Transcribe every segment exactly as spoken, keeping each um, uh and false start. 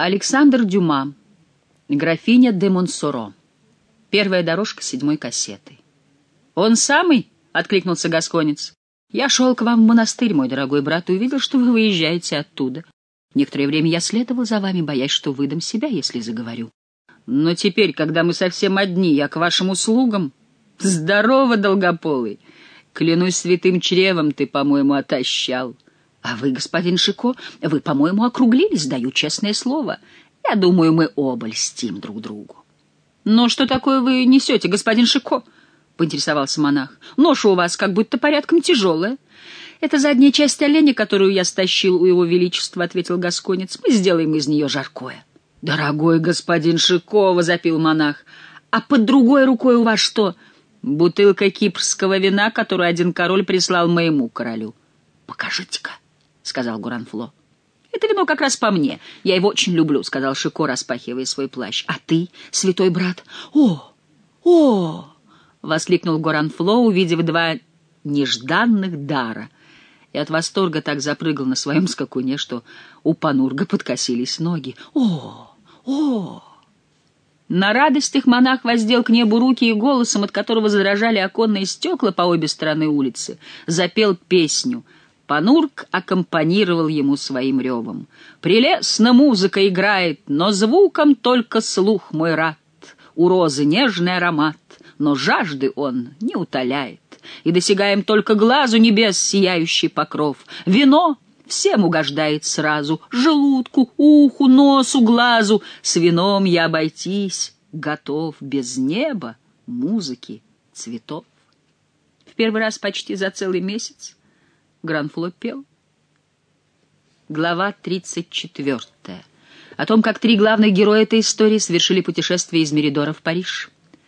Александр Дюма. Графиня де Монсоро. Первая дорожка седьмой кассеты. «Он самый?» — откликнулся гасконец. «Я шел к вам в монастырь, мой дорогой брат, и увидел, что вы выезжаете оттуда. Некоторое время я следовал за вами, боясь, что выдам себя, если заговорю. Но теперь, когда мы совсем одни, я к вашим услугам. Здорово, долгополый! Клянусь святым чревом, ты, по-моему, отощал. А вы, господин Шико, вы, по-моему, округлились, даю честное слово. Я думаю, мы оба льстим друг другу». «Но что такое вы несете, господин Шико?» — поинтересовался монах. «Ноша у вас как будто порядком тяжелая». «Это задняя часть оленя, которую я стащил у его величества», — ответил гасконец. «Мы сделаем из нее жаркое». «Дорогой господин Шико», — возопил монах, — «а под другой рукой у вас что?» «Бутылка кипрского вина, которую один король прислал моему королю». «Покажите-ка», — сказал Горанфло. «Это вино как раз по мне. Я его очень люблю», — сказал Шико, распахивая свой плащ. «А ты, святой брат?» «О! О!» — воскликнул Горанфло, увидев два нежданных дара, и от восторга так запрыгал на своем скакуне, что у Панурга подкосились ноги. «О! О!» На радостях монах воздел к небу руки и голосом, от которого задрожали оконные стекла по обе стороны улицы, запел песню. Панург аккомпанировал ему своим ревом. «Прелестно музыка играет, но звуком только слух мой рад. У розы нежный аромат, но жажды он не утоляет. И досягаем только глазу небес сияющий покров. Вино всем угождает сразу, желудку, уху, носу, глазу. С вином я обойтись готов без неба, музыки, цветов». В первый раз почти за целый месяц Гранфло пел. Глава тридцать четвертая. О том, как три главных героя этой истории совершили путешествие из Меридора в Париж.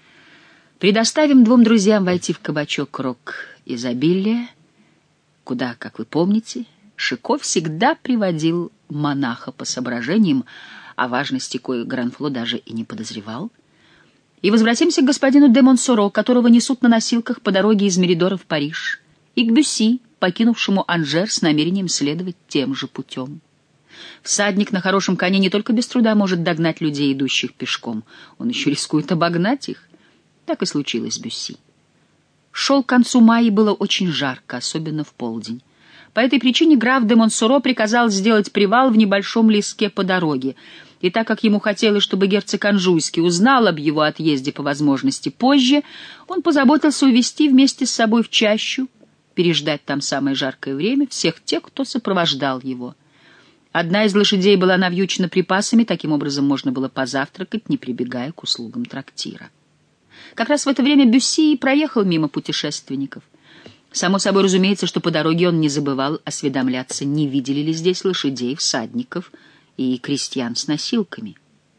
Предоставим двум друзьям войти в кабачок «Рок-изобилия», куда, как вы помните, Шико всегда приводил монаха по соображениям, о важности коих Гранфло даже и не подозревал. И возвратимся к господину де Монсоро, которого несут на носилках по дороге из Меридора в Париж, и к Бюсси, покинувшему Анжер с намерением следовать тем же путем. Всадник на хорошем коне не только без труда может догнать людей, идущих пешком, он еще рискует обогнать их. Так и случилось с Бюсси. Шел к концу мая, и было очень жарко, особенно в полдень. По этой причине граф де Монсоро приказал сделать привал в небольшом леске по дороге, и так как ему хотелось, чтобы герцог Анжуйский узнал об его отъезде по возможности позже, он позаботился увести вместе с собой в чащу, переждать там самое жаркое время, всех тех, кто сопровождал его. Одна из лошадей была навьючена припасами, таким образом можно было позавтракать, не прибегая к услугам трактира. Как раз в это время Бюсси проехал мимо путешественников. Само собой разумеется, что по дороге он не забывал осведомляться, не видели ли здесь лошадей, всадников и крестьян с носилками.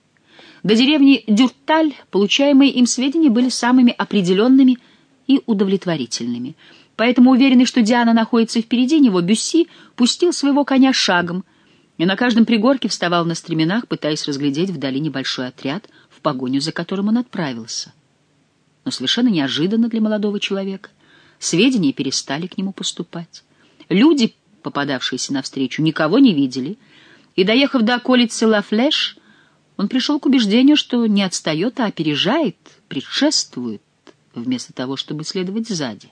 До деревни Дюрталь получаемые им сведения были самыми определенными и удовлетворительными. Поэтому, уверенный, что Диана находится впереди него, Бюсси пустил своего коня шагом и на каждом пригорке вставал на стременах, пытаясь разглядеть вдали небольшой отряд, в погоню за которым он отправился. Но совершенно неожиданно для молодого человека сведения перестали к нему поступать. Люди, попадавшиеся навстречу, никого не видели, и, доехав до околицы Ла-Флеш, он пришел к убеждению, что не отстает, а опережает, предшествует, вместо того, чтобы следовать сзади.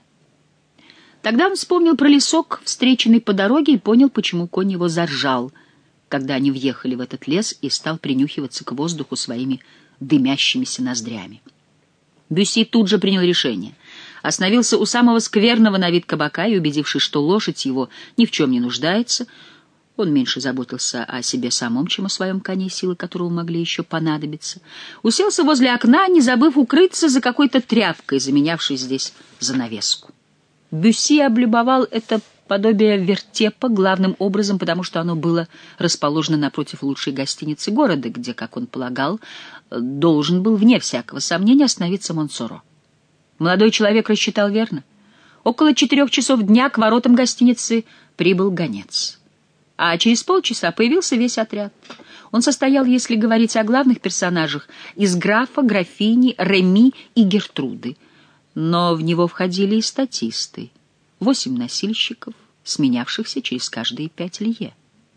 Тогда он вспомнил про лесок, встреченный по дороге, и понял, почему конь его заржал, когда они въехали в этот лес, и стал принюхиваться к воздуху своими дымящимися ноздрями. Бюсси тут же принял решение. Остановился у самого скверного на вид кабака и, убедившись, что лошадь его ни в чем не нуждается, он меньше заботился о себе самом, чем о своем коне, силы которого могли еще понадобиться, уселся возле окна, не забыв укрыться за какой-то тряпкой, заменявшей здесь занавеску. Бюсси облюбовал это подобие вертепа главным образом, потому что оно было расположено напротив лучшей гостиницы города, где, как он полагал, должен был, вне всякого сомнения, остановиться Монсоро. Молодой человек рассчитал верно. Около четырех часов дня к воротам гостиницы прибыл гонец. А через полчаса появился весь отряд. Он состоял, если говорить о главных персонажах, из графа, графини, Реми и Гертруды. Но в него входили и статисты, восемь носильщиков, сменявшихся через каждые пять лье.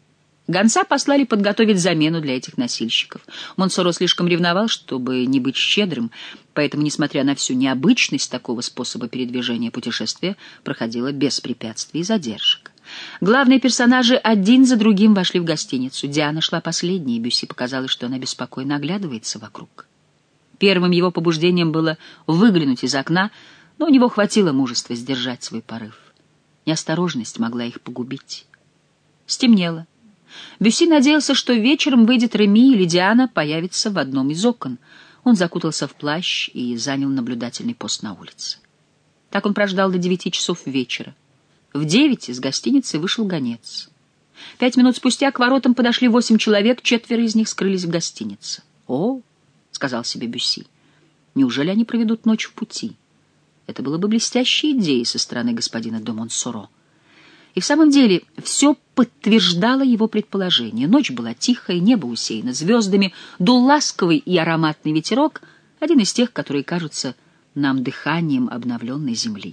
Гонца послали подготовить замену для этих носильщиков. Монсоро слишком ревновал, чтобы не быть щедрым, поэтому, несмотря на всю необычность такого способа передвижения, путешествие проходило без препятствий и задержек. Главные персонажи один за другим вошли в гостиницу. Диана шла последней, и Бюсси показалось, что она беспокойно оглядывается вокруг. Первым его побуждением было выглянуть из окна, но у него хватило мужества сдержать свой порыв. Неосторожность могла их погубить. Стемнело. Бюсси надеялся, что вечером выйдет Реми или Диана появится в одном из окон. Он закутался в плащ и занял наблюдательный пост на улице. Так он прождал до девяти часов вечера. В девять из гостиницы вышел гонец. Пять минут спустя к воротам подошли восемь человек, четверо из них скрылись в гостинице. «О, — сказал себе Бюсси, — неужели они проведут ночь в пути? Это было бы блестящей идеей со стороны господина де Монсоро». И в самом деле все подтверждало его предположение. Ночь была тихая, небо усеяно звездами, дул ласковый и ароматный ветерок, один из тех, которые кажутся нам дыханием обновленной земли.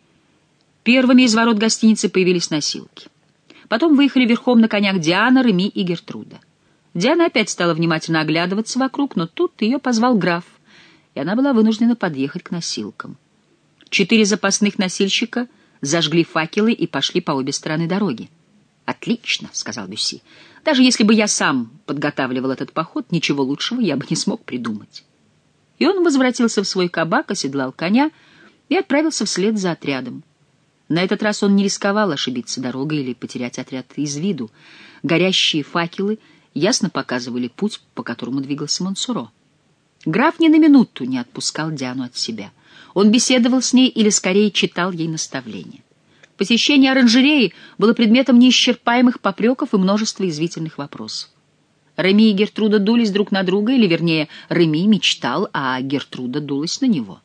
Первыми из ворот гостиницы появились носилки. Потом выехали верхом на конях Диана, Реми и Гертруда. Диана опять стала внимательно оглядываться вокруг, но тут ее позвал граф, и она была вынуждена подъехать к носилкам. Четыре запасных носильщика зажгли факелы и пошли по обе стороны дороги. «Отлично», — сказал Бюсси. «Даже если бы я сам подготавливал этот поход, ничего лучшего я бы не смог придумать». И он возвратился в свой кабак, оседлал коня и отправился вслед за отрядом. На этот раз он не рисковал ошибиться дорогой или потерять отряд из виду. Горящие факелы ясно показывали путь, по которому двигался Монсоро. Граф ни на минуту не отпускал Диану от себя. Он беседовал с ней или, скорее, читал ей наставления. Посещение оранжереи было предметом неисчерпаемых попреков и множества извительных вопросов. Реми и Гертруда дулись друг на друга, или, вернее, Реми мечтал, а Гертруда дулась на него.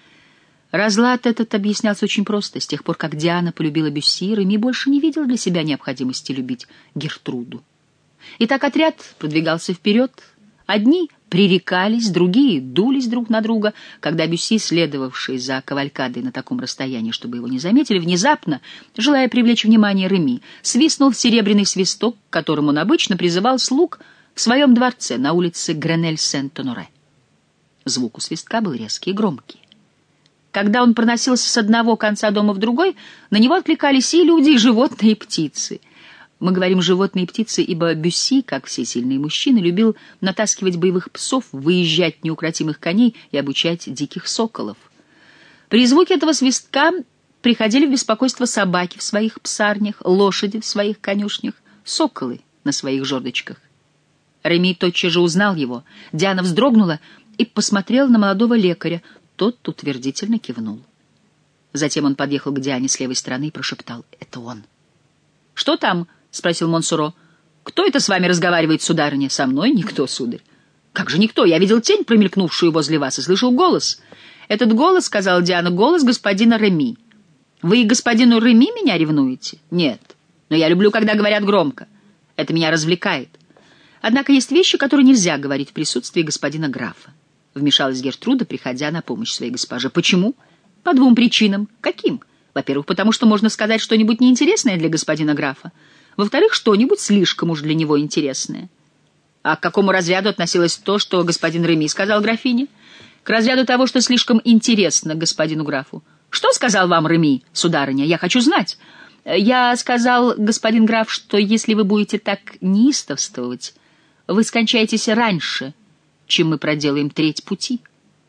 Разлад этот объяснялся очень просто. С тех пор, как Диана полюбила Бюсси, Реми больше не видел для себя необходимости любить Гертруду. Итак, отряд продвигался вперед. Одни пререкались, другие дулись друг на друга. Когда Бюсси, следовавший за кавалькадой на таком расстоянии, чтобы его не заметили, внезапно, желая привлечь внимание Реми, свистнул в серебряный свисток, к которому он обычно призывал слуг в своем дворце на улице Гренель-Сент-Оноре. Звук у свистка был резкий и громкий. Когда он проносился с одного конца дома в другой, на него откликались и люди, и животные, и птицы. Мы говорим «животные и птицы», ибо Бюсси, как все сильные мужчины, любил натаскивать боевых псов, выезжать неукротимых коней и обучать диких соколов. При звуке этого свистка приходили в беспокойство собаки в своих псарнях, лошади в своих конюшнях, соколы на своих жердочках. Реми тотчас же узнал его. Диана вздрогнула и посмотрела на молодого лекаря. Тот утвердительно кивнул. Затем он подъехал к Диане с левой стороны и прошептал: «Это он». «Что там?» — спросил Монсоро. «Кто это с вами разговаривает, сударыня?» «Со мной никто, сударь». «Как же никто? Я видел тень, промелькнувшую возле вас, и слышал голос». «Этот голос, — сказала Диана, — голос господина Реми». «Вы и господину Реми меня ревнуете?» «Нет, но я люблю, когда говорят громко. Это меня развлекает. Однако есть вещи, которые нельзя говорить в присутствии господина графа». Вмешалась Гертруда, приходя на помощь своей госпоже. «Почему?» «По двум причинам». «Каким?» «Во-первых, потому что можно сказать что-нибудь неинтересное для господина графа. Во-вторых, что-нибудь слишком уж для него интересное». «А к какому разряду относилось то, что господин Реми сказал графине?» «К разряду того, что слишком интересно господину графу». «Что сказал вам Реми, сударыня? Я хочу знать». «Я сказал, господин граф, что если вы будете так неистовствовать, вы скончаетесь раньше, чем мы проделаем треть пути».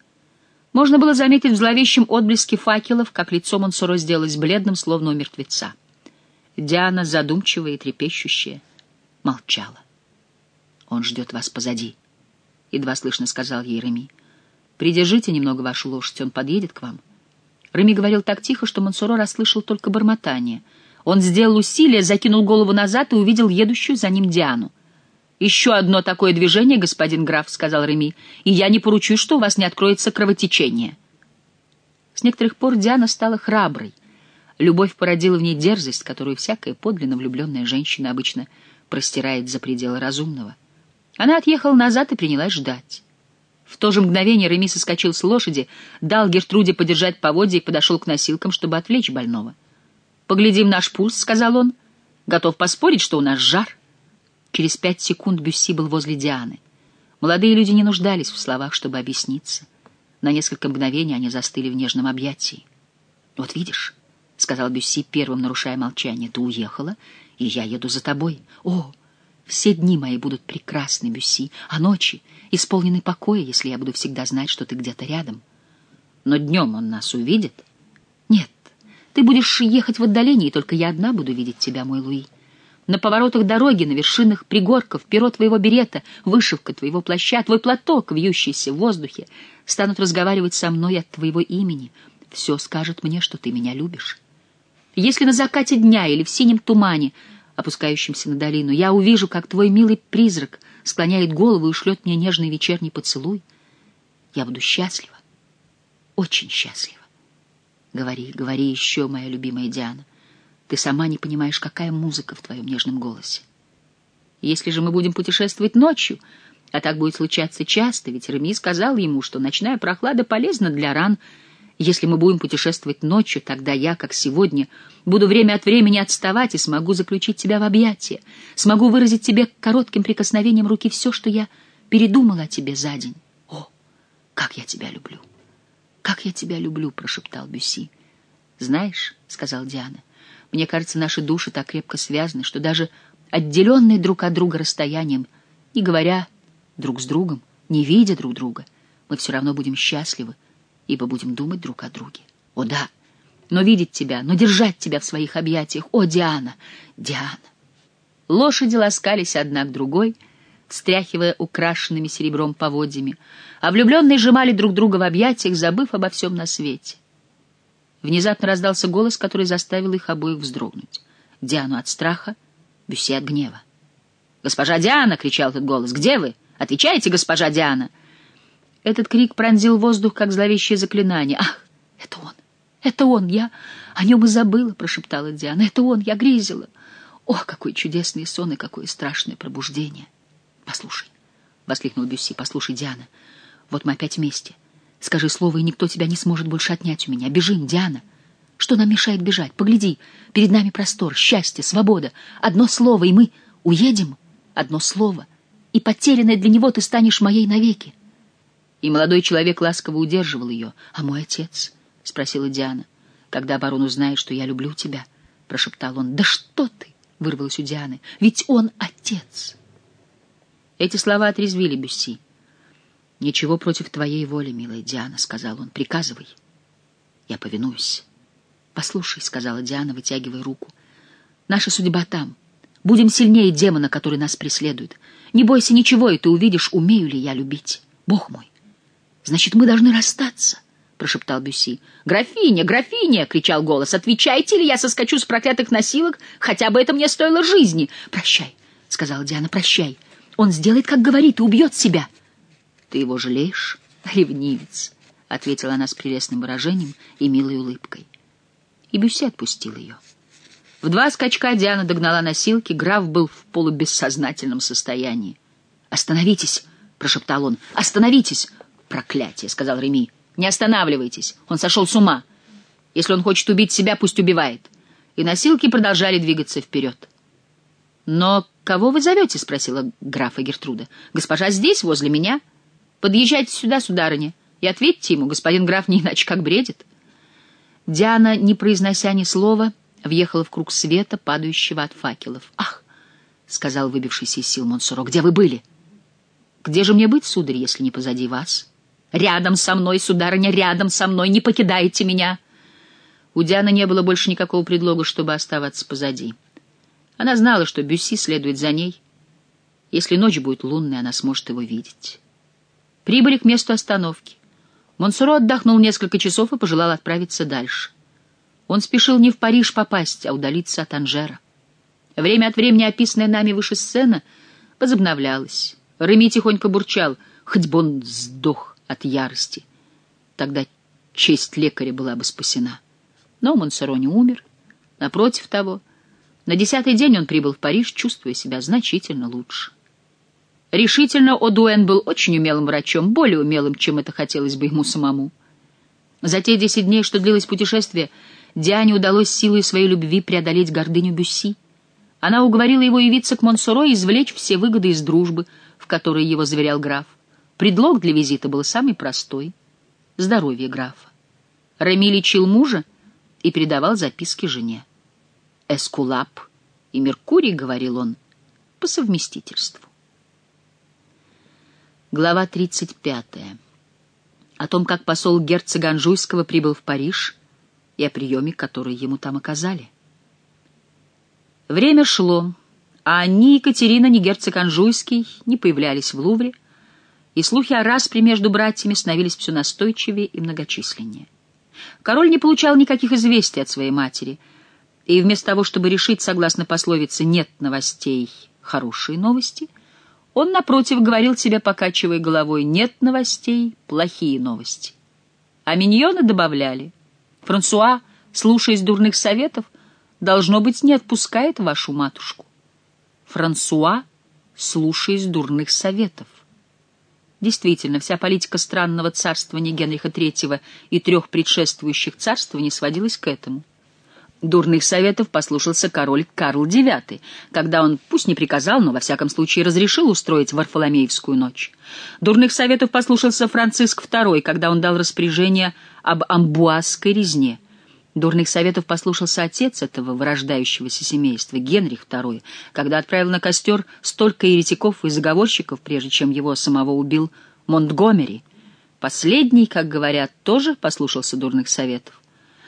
Можно было заметить в зловещем отблеске факелов, как лицо Монсоро сделалось бледным, словно у мертвеца. Диана, задумчивая и трепещущая, молчала. «Он ждет вас позади», — едва слышно сказал ей Реми. «Придержите немного вашу лошадь, он подъедет к вам». Реми говорил так тихо, что Монсоро расслышал только бормотание. Он сделал усилие, закинул голову назад и увидел едущую за ним Диану. «Еще одно такое движение, господин граф, — сказал Реми, — и я не поручусь, что у вас не откроется кровотечение». С некоторых пор Диана стала храброй. Любовь породила в ней дерзость, которую всякая подлинно влюбленная женщина обычно простирает за пределы разумного. Она отъехала назад и принялась ждать. В то же мгновение Реми соскочил с лошади, дал Гертруде подержать поводья и подошел к носилкам, чтобы отвлечь больного. «Поглядим наш пульс, — сказал он. — Готов поспорить, что у нас жар». Через пять секунд Бюсси был возле Дианы. Молодые люди не нуждались в словах, чтобы объясниться. На несколько мгновений они застыли в нежном объятии. «Вот видишь», — сказал Бюсси, первым нарушая молчание, — «ты уехала, и я еду за тобой. О, все дни мои будут прекрасны, Бюсси, а ночи исполнены покоя, если я буду всегда знать, что ты где-то рядом. Но днем он нас увидит? Нет, ты будешь ехать в отдалении, и только я одна буду видеть тебя, мой Луи. На поворотах дороги, на вершинах пригорков, перо твоего берета, вышивка твоего плаща, твой платок, вьющийся в воздухе, станут разговаривать со мной от твоего имени. Все скажет мне, что ты меня любишь. Если на закате дня или в синем тумане, опускающемся на долину, я увижу, как твой милый призрак склоняет голову и шлет мне нежный вечерний поцелуй, я буду счастлива, очень счастлива. Говори, говори еще, моя любимая Диана. Ты сама не понимаешь, какая музыка в твоем нежном голосе. Если же мы будем путешествовать ночью, а так будет случаться часто, ведь Реми сказал ему, что ночная прохлада полезна для ран. Если мы будем путешествовать ночью, тогда я, как сегодня, буду время от времени отставать и смогу заключить тебя в объятия, смогу выразить тебе коротким прикосновением руки все, что я передумала о тебе за день. О, как я тебя люблю! Как я тебя люблю, прошептал Бюсси. Знаешь, сказал Диана, мне кажется, наши души так крепко связаны, что даже отделенные друг от друга расстоянием, не говоря друг с другом, не видя друг друга, мы все равно будем счастливы, ибо будем думать друг о друге. О да, но видеть тебя, но держать тебя в своих объятиях. О, Диана, Диана! Лошади ласкались одна к другой, встряхивая украшенными серебром поводьями, а влюбленные сжимали друг друга в объятиях, забыв обо всем на свете. Внезапно раздался голос, который заставил их обоих вздрогнуть. Диану от страха, Бюсси от гнева. «Госпожа Диана!» — кричал этот голос. «Где вы? Отвечайте, госпожа Диана!» Этот крик пронзил воздух, как зловещее заклинание. «Ах, это он! Это он! Я о нем и забыла!» — прошептала Диана. «Это он! Я грезила! Ох, какой чудесный сон и какое страшное пробуждение!» «Послушай!» — воскликнул Бюсси. «Послушай, Диана, вот мы опять вместе. Скажи слово, и никто тебя не сможет больше отнять у меня. Бежим, Диана! Что нам мешает бежать? Погляди, перед нами простор, счастье, свобода. Одно слово, и мы уедем. Одно слово, и потерянная для него ты станешь моей навеки». И молодой человек ласково удерживал ее. «А мой отец?» — спросила Диана. «Когда барон узнает, что я люблю тебя?» — прошептал он. «Да что ты!» — вырвалось у Дианы. «Ведь он отец!» Эти слова отрезвили Бюсси. «Ничего против твоей воли, милая Диана», — сказал он. «Приказывай. Я повинуюсь». «Послушай», — сказала Диана, вытягивая руку. «Наша судьба там. Будем сильнее демона, который нас преследует. Не бойся ничего, и ты увидишь, умею ли я любить. Бог мой! Значит, мы должны расстаться», — прошептал Бюсси. «Графиня, графиня!» — кричал голос. «Отвечайте, ли я соскочу с проклятых носилок? Хотя бы это мне стоило жизни!» «Прощай», — сказала Диана, — «прощай. Он сделает, как говорит, и убьет себя». «Ты его жалеешь, ревнивец», — ответила она с прелестным выражением и милой улыбкой. И Бюсси отпустил ее. В два скачка Диана догнала носилки, граф был в полубессознательном состоянии. «Остановитесь!» — прошептал он. «Остановитесь!» «Проклятие!» — сказал Реми. «Не останавливайтесь! Он сошел с ума! Если он хочет убить себя, пусть убивает!» И носилки продолжали двигаться вперед. «Но кого вы зовете?» — спросила графа Гертруда. «Госпожа здесь, возле меня. Подъезжайте сюда, сударыня, и ответьте ему, господин граф не иначе как бредит». Диана, не произнося ни слова, въехала в круг света, падающего от факелов. «Ах!» — сказал выбившийся из сил Монсоро. «Где вы были?» «Где же мне быть, сударь, если не позади вас?» «Рядом со мной, сударыня, рядом со мной, не покидайте меня!» У Дианы не было больше никакого предлога, чтобы оставаться позади. Она знала, что Бюсси следует за ней. Если ночь будет лунной, она сможет его видеть. Прибыли к месту остановки. Монсоро отдохнул несколько часов и пожелал отправиться дальше. Он спешил не в Париж попасть, а удалиться от Анжера. Время от времени описанная нами выше сцена возобновлялась. Реми тихонько бурчал, хоть бы он сдох от ярости. Тогда честь лекаря была бы спасена. Но Монсоро не умер. Напротив того, на десятый день он прибыл в Париж, чувствуя себя значительно лучше. Решительно Одуэн был очень умелым врачом, более умелым, чем это хотелось бы ему самому. За те десять дней, что длилось путешествие, Диане удалось силой своей любви преодолеть гордыню Бюсси. Она уговорила его явиться к Монсоро и извлечь все выгоды из дружбы, в которой его заверял граф. Предлог для визита был самый простой — здоровье графа. Реми лечил мужа и передавал записки жене. «Эскулап и Меркурий», — говорил он, — по совместительству. Глава тридцать пятая. О том, как посол герцога Анжуйского прибыл в Париж и о приеме, который ему там оказали. Время шло, а ни Екатерина, ни герцог Анжуйский не появлялись в Лувре, и слухи о распре между братьями становились все настойчивее и многочисленнее. Король не получал никаких известий от своей матери, и вместо того, чтобы решить, согласно пословице «нет новостей, хорошие новости», он, напротив, говорил себе, покачивая головой: «Нет новостей, плохие новости». А миньоны добавляли: «Франсуа, слушаясь дурных советов, должно быть, не отпускает вашу матушку». Франсуа, слушаясь дурных советов. Действительно, вся политика странного царствования Генриха третьего и трех предшествующих царствований сводилась к этому. Дурных советов послушался король Карл девятый, когда он, пусть не приказал, но во всяком случае разрешил устроить Варфоломеевскую ночь. Дурных советов послушался Франциск второй, когда он дал распоряжение об амбуазской резне. Дурных советов послушался отец этого вырождающегося семейства, Генрих второй, когда отправил на костер столько еретиков и заговорщиков, прежде чем его самого убил Монтгомери. Последний, как говорят, тоже послушался дурных советов.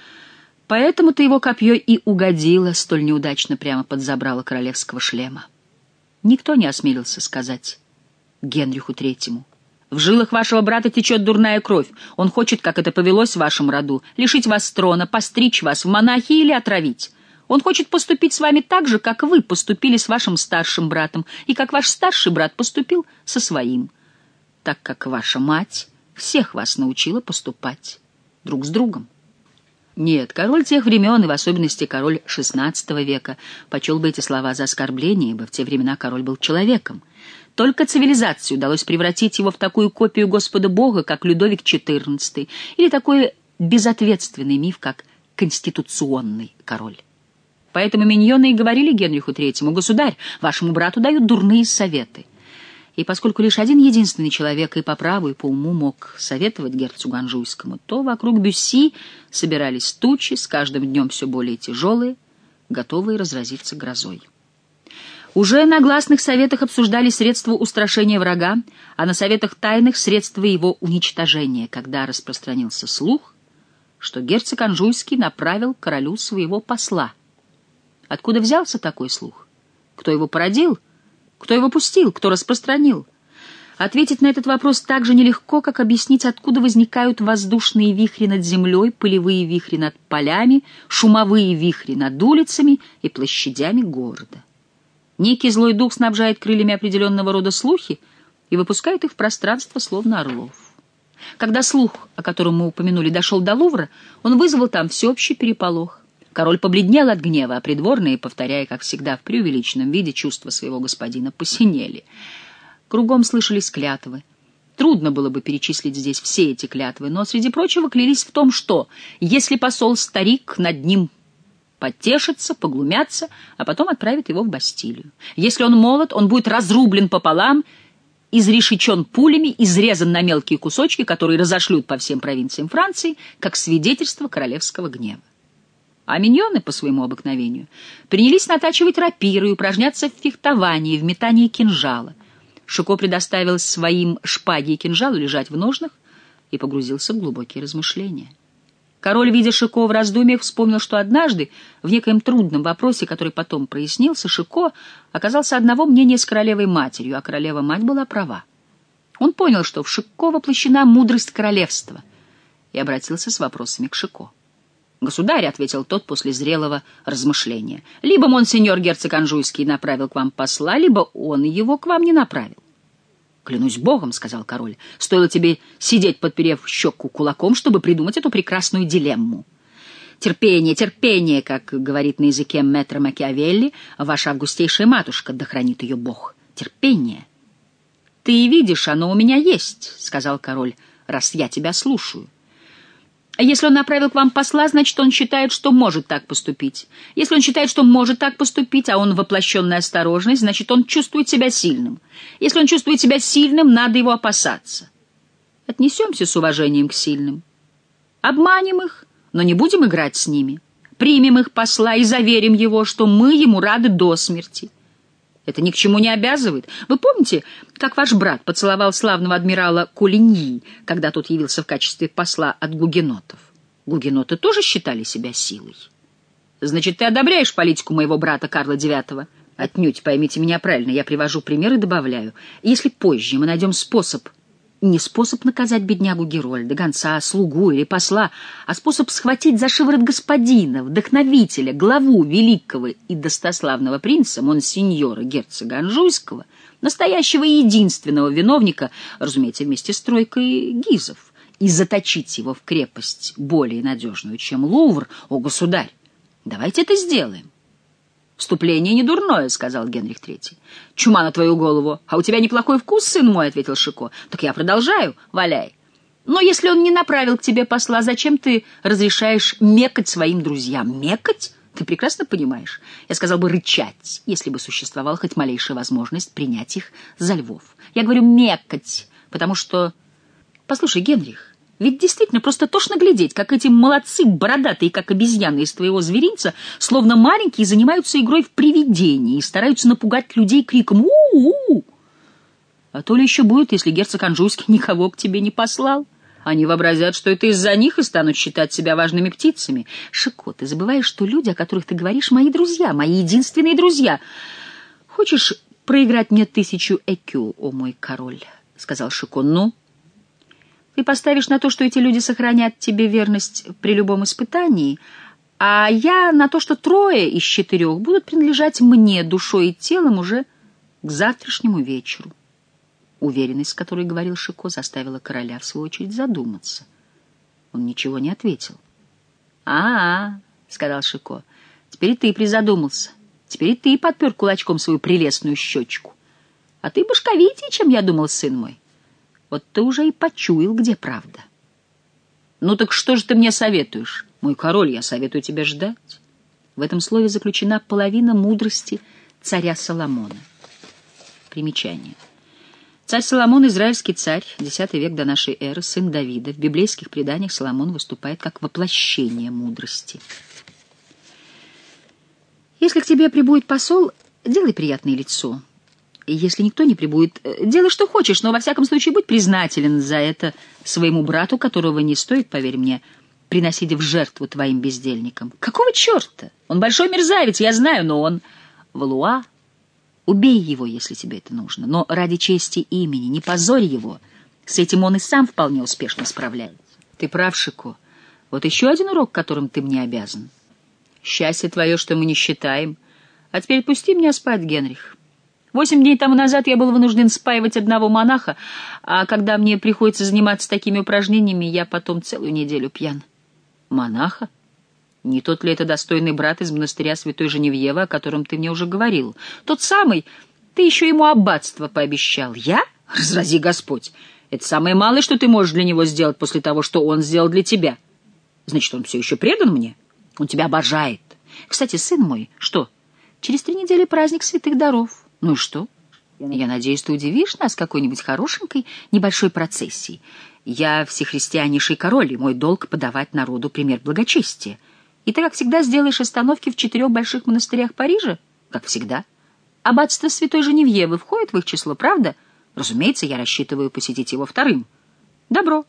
Поэтому-то его копье и угодило столь неудачно прямо под забрало королевского шлема. Никто не осмелился сказать Генриху третьему: «В жилах вашего брата течет дурная кровь. Он хочет, как это повелось в вашем роду, лишить вас трона, постричь вас в монахи или отравить. Он хочет поступить с вами так же, как вы поступили с вашим старшим братом, и как ваш старший брат поступил со своим, так как ваша мать всех вас научила поступать друг с другом». Нет, король тех времен, и в особенности король шестнадцатого века, почел бы эти слова за оскорбление, ибо в те времена король был человеком. Только цивилизации удалось превратить его в такую копию Господа Бога, как Людовик четырнадцатый, или такой безответственный миф, как конституционный король. Поэтому миньоны и говорили Генриху третьему: «Государь, вашему брату дают дурные советы». И поскольку лишь один единственный человек и по праву, и по уму мог советовать герцогу Анжуйскому, то вокруг Бюсси собирались тучи, с каждым днем все более тяжелые, готовые разразиться грозой. Уже на гласных советах обсуждали средства устрашения врага, а на советах тайных — средства его уничтожения, когда распространился слух, что герцог Анжуйский направил к королю своего посла. Откуда взялся такой слух? Кто его породил? Кто его пустил? Кто распространил? Ответить на этот вопрос так же нелегко, как объяснить, откуда возникают воздушные вихри над землей, пылевые вихри над полями, шумовые вихри над улицами и площадями города. Некий злой дух снабжает крыльями определенного рода слухи и выпускает их в пространство, словно орлов. Когда слух, о котором мы упомянули, дошел до Лувра, он вызвал там всеобщий переполох. Король побледнел от гнева, а придворные, повторяя, как всегда, в преувеличенном виде чувства своего господина, посинели. Кругом слышались клятвы. Трудно было бы перечислить здесь все эти клятвы, но, среди прочего, клялись в том, что, если посол-старик над ним потешится, поглумятся, а потом отправит его в Бастилию. Если он молод, он будет разрублен пополам, изрешечен пулями, изрезан на мелкие кусочки, которые разошлют по всем провинциям Франции, как свидетельство королевского гнева. А миньоны, по своему обыкновению, принялись натачивать рапиры и упражняться в фехтовании, в метании кинжала. Шико предоставил своим шпаге и кинжалу лежать в ножнах и погрузился в глубокие размышления. Король, видя Шико в раздумьях, вспомнил, что однажды, в некоем трудном вопросе, который потом прояснился, Шико оказался одного мнения с королевой-матерью, а королева-мать была права. Он понял, что в Шико воплощена мудрость королевства, и обратился с вопросами к Шико. «Государь», — ответил тот после зрелого размышления, — «либо монсеньор герцог Анжуйский направил к вам посла, либо он его к вам не направил». «Клянусь Богом», — сказал король, — «стоило тебе сидеть, подперев щеку кулаком, чтобы придумать эту прекрасную дилемму». «Терпение, терпение», как говорит на языке мэтра Макиавелли, ваша августейшая матушка, да хранит ее Бог. Терпение. «Ты видишь, оно у меня есть», — сказал король, — «раз я тебя слушаю». Если он направил к вам посла, значит, он считает, что может так поступить. Если он считает, что может так поступить, а он воплощенная осторожность, значит, он чувствует себя сильным. Если он чувствует себя сильным, надо его опасаться. Отнесемся с уважением к сильным. Обманем их, но не будем играть с ними. Примем их посла и заверим его, что мы ему рады до смерти. Это ни к чему не обязывает. Вы помните, как ваш брат поцеловал славного адмирала Кулиньи, когда тот явился в качестве посла от гугенотов? Гугеноты тоже считали себя силой. Значит, ты одобряешь политику моего брата Карла девятого? Отнюдь, поймите меня правильно, я привожу пример и добавляю. Если позже мы найдем способ, не способ наказать беднягу Герольда, гонца, слугу или посла, а способ схватить за шиворот господина, вдохновителя, главу великого и достославного принца, монсеньора герцога Анжуйского, настоящего и единственного виновника, разумеется, вместе с тройкой гизов, и заточить его в крепость более надежную, чем Лувр, о, государь, давайте это сделаем. «Вступление не дурное», — сказал Генрих третий. «Чума на твою голову! А у тебя неплохой вкус, сын мой», — ответил Шико. «Так я продолжаю, валяй. Но если он не направил к тебе посла, зачем ты разрешаешь мекать своим друзьям? Мекать? Ты прекрасно понимаешь. Я сказал бы рычать, если бы существовала хоть малейшая возможность принять их за львов. Я говорю мекать, потому что... Послушай, Генрих, ведь действительно просто тошно глядеть, как эти молодцы бородатые, как обезьяны из твоего зверинца, словно маленькие, занимаются игрой в привидения и стараются напугать людей криком «У-у-у!». А то ли еще будет, если герцог Анжуйский никого к тебе не послал. Они вообразят, что это из-за них, и станут считать себя важными птицами. Шико, ты забываешь, что люди, о которых ты говоришь, мои друзья, мои единственные друзья. Хочешь проиграть мне тысячу экю, о мой король? — сказал Шико. — Ну? Ты поставишь на то, что эти люди сохранят тебе верность при любом испытании, а я на то, что трое из четырех будут принадлежать мне душой и телом уже к завтрашнему вечеру. Уверенность, с которой говорил Шико, заставила короля, в свою очередь, задуматься. Он ничего не ответил. «А-а», — сказал Шико, — «теперь и ты призадумался. Теперь и ты подпер кулачком свою прелестную щечку. А ты башковитее, чем я думал, сын мой. Вот ты уже и почуял, где правда. Ну так что же ты мне советуешь? Мой король, я советую тебе ждать». В этом слове заключена половина мудрости царя Соломона. Примечание. Царь Соломон — израильский царь, десятый век до нашей эры, сын Давида. В библейских преданиях Соломон выступает как воплощение мудрости. Если к тебе прибудет посол, делай приятное лицо. И если никто не прибудет, делай что хочешь, но во всяком случае будь признателен за это своему брату, которого не стоит, поверь мне, приносить в жертву твоим бездельникам. Какого черта? Он большой мерзавец, я знаю, но он Валуа. Убей его, если тебе это нужно, но ради чести имени, не позорь его. С этим он и сам вполне успешно справляется. Ты прав, Шико. Вот еще один урок, которым ты мне обязан. Счастье твое, что мы не считаем. А теперь пусти меня спать, Генрих. Восемь дней тому назад я был вынужден спаивать одного монаха, а когда мне приходится заниматься такими упражнениями, я потом целую неделю пьян. Монаха? Не тот ли это достойный брат из монастыря Святой Женевьевы, о котором ты мне уже говорил? Тот самый. Ты еще ему аббатство пообещал. Я? Разрази Господь. Это самое малое, что ты можешь для него сделать после того, что он сделал для тебя. Значит, он все еще предан мне? Он тебя обожает. Кстати, сын мой, что? Через три недели праздник святых даров. Ну и что? Я надеюсь, ты удивишь нас какой-нибудь хорошенькой небольшой процессией. Я всехристианнейший король, и мой долг подавать народу пример благочестия. И ты, как всегда, сделаешь остановки в четырех больших монастырях Парижа? Как всегда. Аббатство Святой Женевьевы входит в их число, правда? Разумеется, я рассчитываю посетить его вторым. Добро.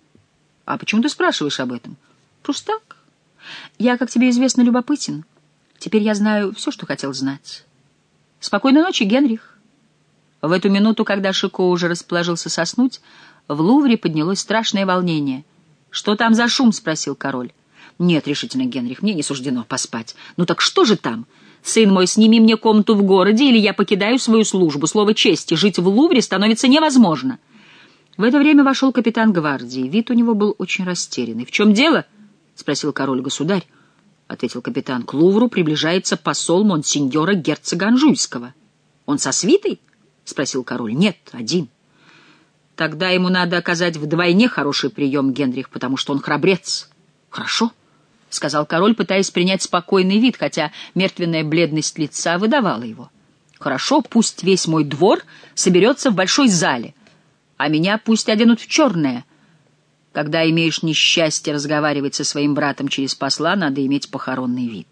А почему ты спрашиваешь об этом? Просто так. Я, как тебе известно, любопытен. Теперь я знаю все, что хотел знать. Спокойной ночи, Генрих. В эту минуту, когда Шико уже расположился соснуть, в Лувре поднялось страшное волнение. «Что там за шум?» — спросил король. «Нет, решительно, Генрих, мне не суждено поспать. Ну так что же там? Сын мой, сними мне комнату в городе, или я покидаю свою службу. Слово чести, жить в Лувре становится невозможно». В это время вошел капитан гвардии. Вид у него был очень растерянный. «В чем дело?» — спросил король. «Государь», — ответил капитан, — «к Лувру приближается посол монсеньора герцога Анжуйского». «Он со свитой?» — спросил король. «Нет, один». «Тогда ему надо оказать вдвойне хороший прием, Генрих, потому что он храбрец. «Хорошо», — сказал король, пытаясь принять спокойный вид, хотя мертвенная бледность лица выдавала его. «Хорошо, пусть весь мой двор соберется в большой зале, а меня пусть оденут в черное. Когда имеешь несчастье разговаривать со своим братом через посла, надо иметь похоронный вид».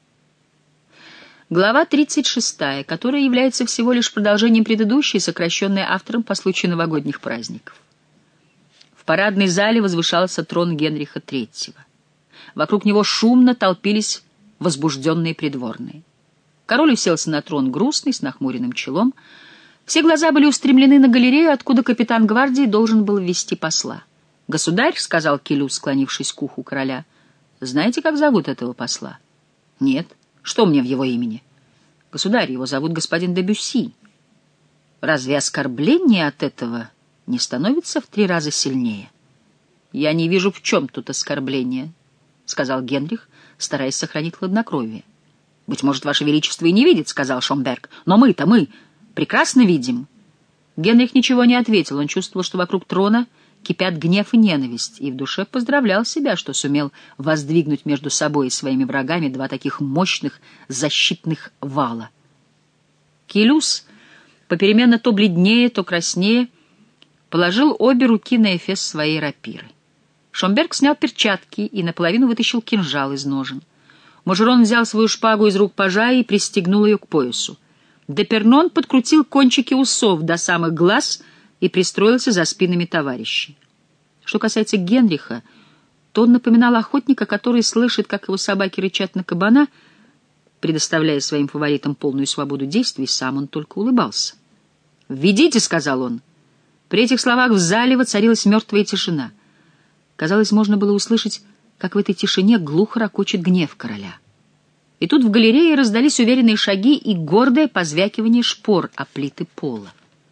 Глава тридцать шестая, которая является всего лишь продолжением предыдущей, сокращенной автором по случаю новогодних праздников. В парадной зале возвышался трон Генриха третьего. Вокруг него шумно толпились возбужденные придворные. Король уселся на трон грустный, с нахмуренным челом. Все глаза были устремлены на галерею, откуда капитан гвардии должен был ввести посла. «Государь», — сказал Келю, склонившись к уху короля, — «знаете, как зовут этого посла?» «Нет. Что мне в его имени?» «Государь, его зовут господин де Бюсси». «Разве оскорбление от этого не становится в три раза сильнее?» «Я не вижу, в чем тут оскорбление», — сказал Генрих, стараясь сохранить хладнокровие. «Быть может, Ваше Величество и не видит», — сказал Шомберг. «Но мы-то, мы прекрасно видим». Генрих ничего не ответил. Он чувствовал, что вокруг трона кипят гнев и ненависть, и в душе поздравлял себя, что сумел воздвигнуть между собой и своими врагами два таких мощных защитных вала. Келюс, попеременно то бледнее, то краснее, положил обе руки на эфес своей рапиры. Шомберг снял перчатки и наполовину вытащил кинжал из ножен. Мажерон взял свою шпагу из рук пажа и пристегнул ее к поясу. Депернон подкрутил кончики усов до самых глаз и пристроился за спинами товарищей. Что касается Генриха, то он напоминал охотника, который слышит, как его собаки рычат на кабана, предоставляя своим фаворитам полную свободу действий, сам он только улыбался. «Введите», — сказал он. При этих словах в зале воцарилась мертвая тишина. Казалось, можно было услышать, как в этой тишине глухо ракочет гнев короля. И тут в галерее раздались уверенные шаги и гордое позвякивание шпор о плиты пола.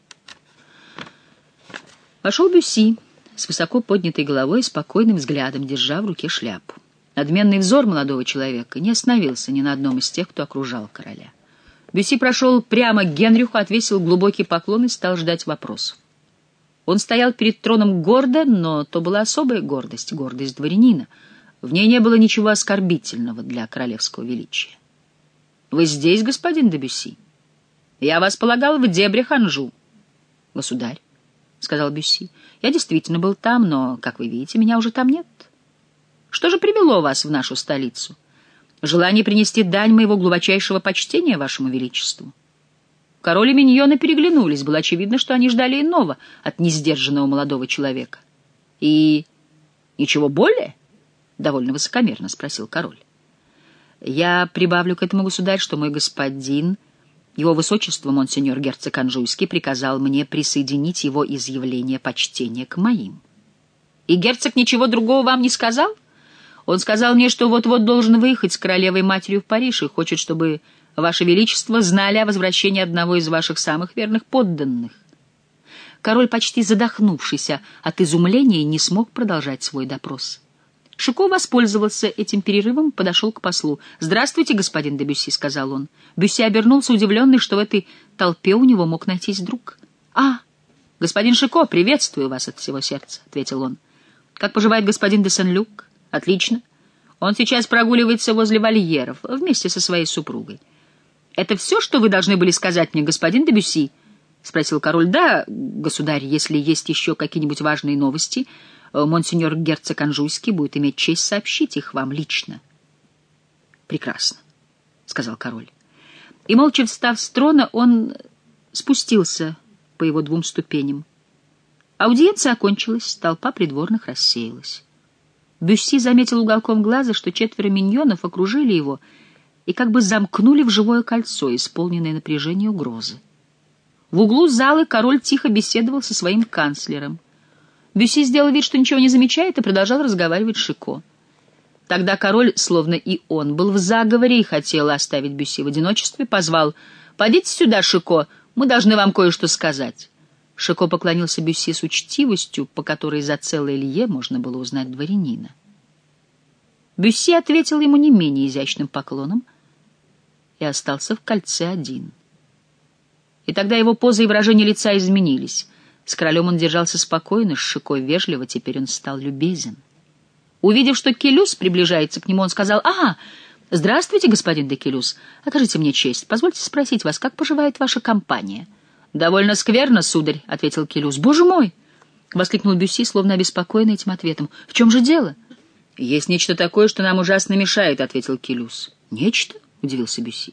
Вошел Бюсси с высоко поднятой головой и спокойным взглядом, держа в руке шляпу. Надменный взор молодого человека не остановился ни на одном из тех, кто окружал короля. Бюсси прошел прямо к Генриху, отвесил глубокий поклон и стал ждать вопросов. Он стоял перед троном гордо, но то была особая гордость, гордость дворянина. В ней не было ничего оскорбительного для королевского величия. «Вы здесь, господин де Бюсси? Я вас полагал в дебрях Анжу». «Государь», — сказал Бюсси, — «я действительно был там, но, как вы видите, меня уже там нет. Что же привело вас в нашу столицу? Желание принести дань моего глубочайшего почтения вашему величеству». Король и миньоны переглянулись. Было очевидно, что они ждали иного от несдержанного молодого человека. «И ничего более?» — довольно высокомерно спросил король. «Я прибавлю к этому, государь, что мой господин, его высочество, монсеньор герцог Анжуйский, приказал мне присоединить его изъявление почтения к моим». «И герцог ничего другого вам не сказал? Он сказал мне, что вот-вот должен выехать с королевой-матерью в Париж и хочет, чтобы Ваше Величество знали о возвращении одного из ваших самых верных подданных». Король, почти задохнувшийся от изумления, не смог продолжать свой допрос. Шико воспользовался этим перерывом, подошел к послу. «Здравствуйте, господин де Бюсси», — сказал он. Бюсси обернулся, удивленный, что в этой толпе у него мог найтись друг. «А, господин Шико, приветствую вас от всего сердца», — ответил он. «Как поживает господин де Сен-Люк?» «Отлично. Он сейчас прогуливается возле вольеров вместе со своей супругой». «Это все, что вы должны были сказать мне, господин де Бюсси?» — спросил король. «Да, государь, если есть еще какие-нибудь важные новости, монсеньор герцог Анжуйский будет иметь честь сообщить их вам лично». «Прекрасно», — сказал король. И, молча встав с трона, он спустился по его двум ступеням. Аудиенция окончилась, толпа придворных рассеялась. Бюсси заметил уголком глаза, что четверо миньонов окружили его и как бы замкнули в живое кольцо, исполненное напряжение угрозы. В углу залы король тихо беседовал со своим канцлером. Бюсси сделал вид, что ничего не замечает, и продолжал разговаривать с Шико. Тогда король, словно и он был в заговоре и хотел оставить Бюсси в одиночестве, позвал: «Подите сюда, Шико, мы должны вам кое-что сказать». Шико поклонился Бюсси с учтивостью, по которой за целое лье можно было узнать дворянина. Бюсси ответил ему не менее изящным поклоном и остался в кольце один. И тогда его поза и выражение лица изменились. С королем он держался спокойно, с Шико вежливо, теперь он стал любезен. Увидев, что Келюс приближается к нему, он сказал: «Ага, здравствуйте, господин де Келюс. Окажите мне честь. Позвольте спросить вас, как поживает ваша компания?» «Довольно скверно, сударь», — ответил Келюс. «Боже мой!» — воскликнул Бюсси, словно обеспокоенный этим ответом. «В чем же дело?» «Есть нечто такое, что нам ужасно мешает», — ответил Келюс. «Нечто?» — удивился Бюсси.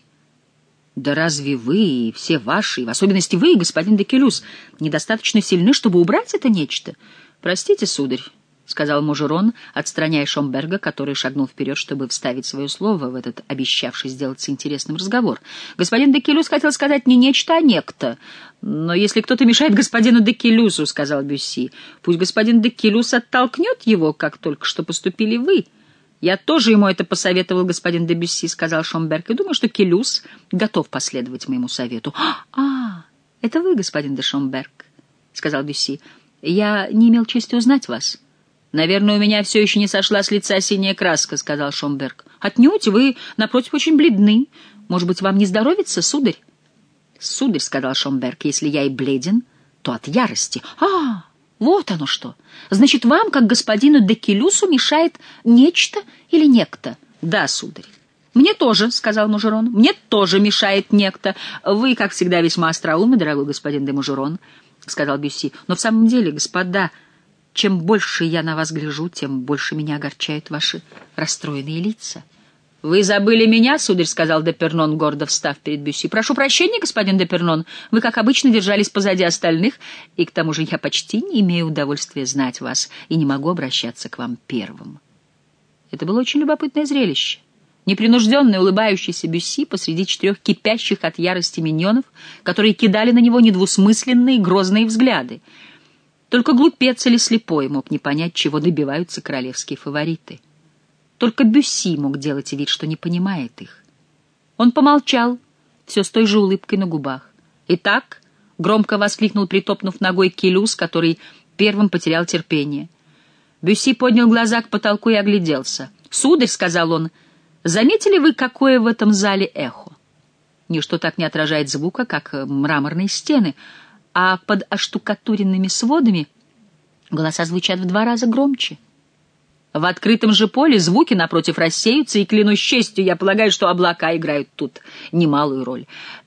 «Да разве вы и все ваши, и в особенности вы, господин де Келюс, недостаточно сильны, чтобы убрать это нечто?» «Простите, сударь», — сказал Мужерон, отстраняя Шомберга, который шагнул вперед, чтобы вставить свое слово в этот обещавший сделаться интересным разговор. «Господин де Келюс хотел сказать не нечто, а некто. Но если кто-то мешает господину де Келюсу, — сказал Бюсси, — пусть господин де Келюс оттолкнет его, как только что поступили вы». «Я тоже ему это посоветовал, господин де Бюсси, — сказал Шомберг, — и думаю, что Келюс готов последовать моему совету». «А, это вы, господин де Шомберг, — сказал Бюсси. — Я не имел чести узнать вас». «Наверное, у меня все еще не сошла с лица синяя краска, — сказал Шомберг. — Отнюдь, вы, напротив, очень бледны. Может быть, вам не здоровится, сударь?» «Сударь, — сказал Шомберг, — если я и бледен, то от ярости». «А, вот оно что! Значит, вам, как господину де Келюсу, мешает нечто или некто?» «Да, сударь». «Мне тоже, — сказал Мужерон, — мне тоже мешает некто. Вы, как всегда, весьма остроумны, дорогой господин де Мужерон, — сказал Бюсси. — Но в самом деле, господа, чем больше я на вас гляжу, тем больше меня огорчают ваши расстроенные лица». «Вы забыли меня, сударь, — сказал Депернон, гордо встав перед Бюсси. — Прошу прощения, господин Депернон, вы, как обычно, держались позади остальных, и к тому же я почти не имею удовольствия знать вас и не могу обращаться к вам первым». Это было очень любопытное зрелище. Непринужденный, улыбающийся Бюсси посреди четырех кипящих от ярости миньонов, которые кидали на него недвусмысленные грозные взгляды. Только глупец или слепой мог не понять, чего добиваются королевские фавориты. Только Бюсси мог делать вид, что не понимает их. Он помолчал, все с той же улыбкой на губах. «Итак», — громко воскликнул, притопнув ногой Келюс, который первым потерял терпение. Бюсси поднял глаза к потолку и огляделся. «Сударь, — сказал он, — заметили вы, какое в этом зале эхо? Ничто так не отражает звука, как мраморные стены, а под оштукатуренными сводами голоса звучат в два раза громче. В открытом же поле звуки, напротив, рассеются, и, клянусь честью, я полагаю, что облака играют тут немалую роль.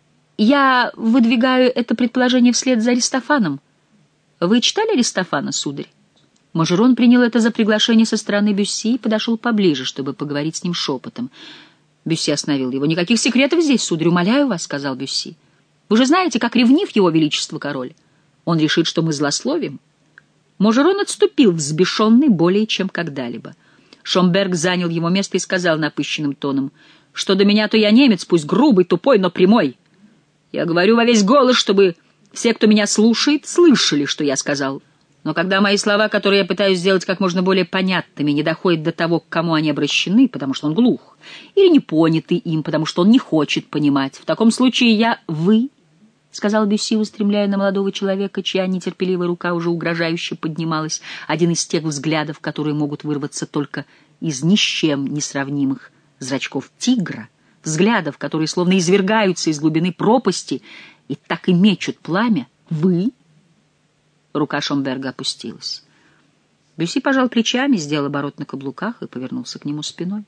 Я выдвигаю это предположение вслед за Аристофаном. Вы читали Аристофана, сударь?» Мажерон принял это за приглашение со стороны Бюсси и подошел поближе, чтобы поговорить с ним шепотом. Бюсси остановил его. «Никаких секретов здесь, сударь, умоляю вас, — сказал Бюсси. Вы же знаете, как ревнив его величество король. Он решит, что мы злословим». Мажерон отступил, взбешенный более чем когда-либо. Шомберг занял его место и сказал напыщенным тоном: «Что до меня, то я немец, пусть грубый, тупой, но прямой. Я говорю во весь голос, чтобы все, кто меня слушает, слышали, что я сказал. Но когда мои слова, которые я пытаюсь сделать как можно более понятными, не доходят до того, к кому они обращены, потому что он глух, или не поняты им, потому что он не хочет понимать, в таком случае я «вы», — сказал Бюсси, устремляя на молодого человека, чья нетерпеливая рука уже угрожающе поднималась, один из тех взглядов, которые могут вырваться только из ни с чем не сравнимых зрачков тигра, взглядов, которые словно извергаются из глубины пропасти и так и мечут пламя. «Вы?» Рука Шомберга опустилась. Бюсси пожал плечами, сделал оборот на каблуках и повернулся к нему спиной.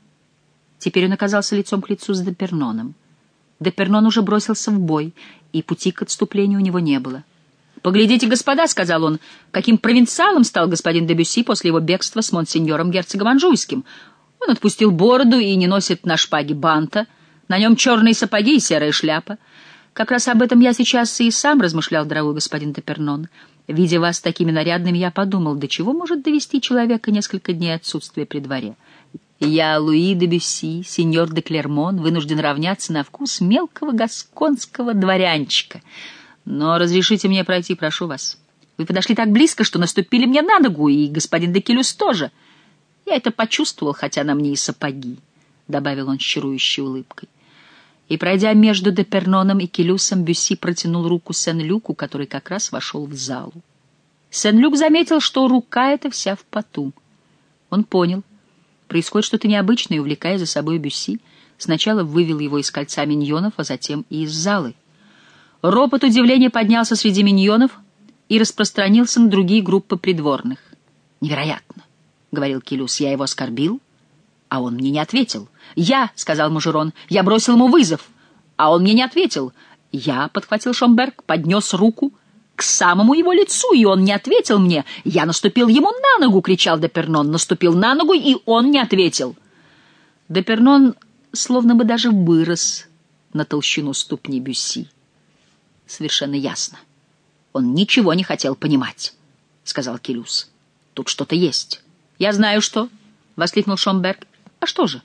Теперь он оказался лицом к лицу с Деперноном. Депернон уже бросился в бой, и пути к отступлению у него не было. «Поглядите, господа, — сказал он, — каким провинциалом стал господин де Бюсси после его бегства с монсеньором герцогом Анжуйским. Он отпустил бороду и не носит на шпаге банта, на нем черные сапоги и серая шляпа. Как раз об этом я сейчас и сам размышлял, дорогой господин Депернон. Видя вас такими нарядными, я подумал, до чего может довести человека несколько дней отсутствия при дворе. Я, Луи де Бюсси, сеньор де Клермон, вынужден равняться на вкус мелкого гасконского дворянчика. Но разрешите мне пройти, прошу вас. Вы подошли так близко, что наступили мне на ногу, и господин де Келюс тоже. Я это почувствовал, хотя на мне и сапоги, — добавил он с чарующей улыбкой. И, пройдя между Деперноном и Келюсом, Бюсси протянул руку Сен-Люку, который как раз вошел в залу. Сен-Люк заметил, что рука эта вся в поту. Он понял. Происходит что-то необычное, и, увлекая за собой Бюсси, сначала вывел его из кольца миньонов, а затем и из залы. Ропот удивления поднялся среди миньонов и распространился на другие группы придворных. Невероятно! — говорил Келюс, — я его оскорбил, а он мне не ответил. «Я», — сказал Мажерон, — «я бросил ему вызов, а он мне не ответил». «Я», — подхватил Шомберг, поднес руку к самому его лицу, и он не ответил мне. «Я наступил ему на ногу», — кричал Депернон, наступил на ногу, и он не ответил. Депернон словно бы даже вырос на толщину ступни Бюсси. Совершенно ясно. Он ничего не хотел понимать, — сказал Келюс. Тут что-то есть. Я знаю, что, — воскликнул Шомберг. А что же?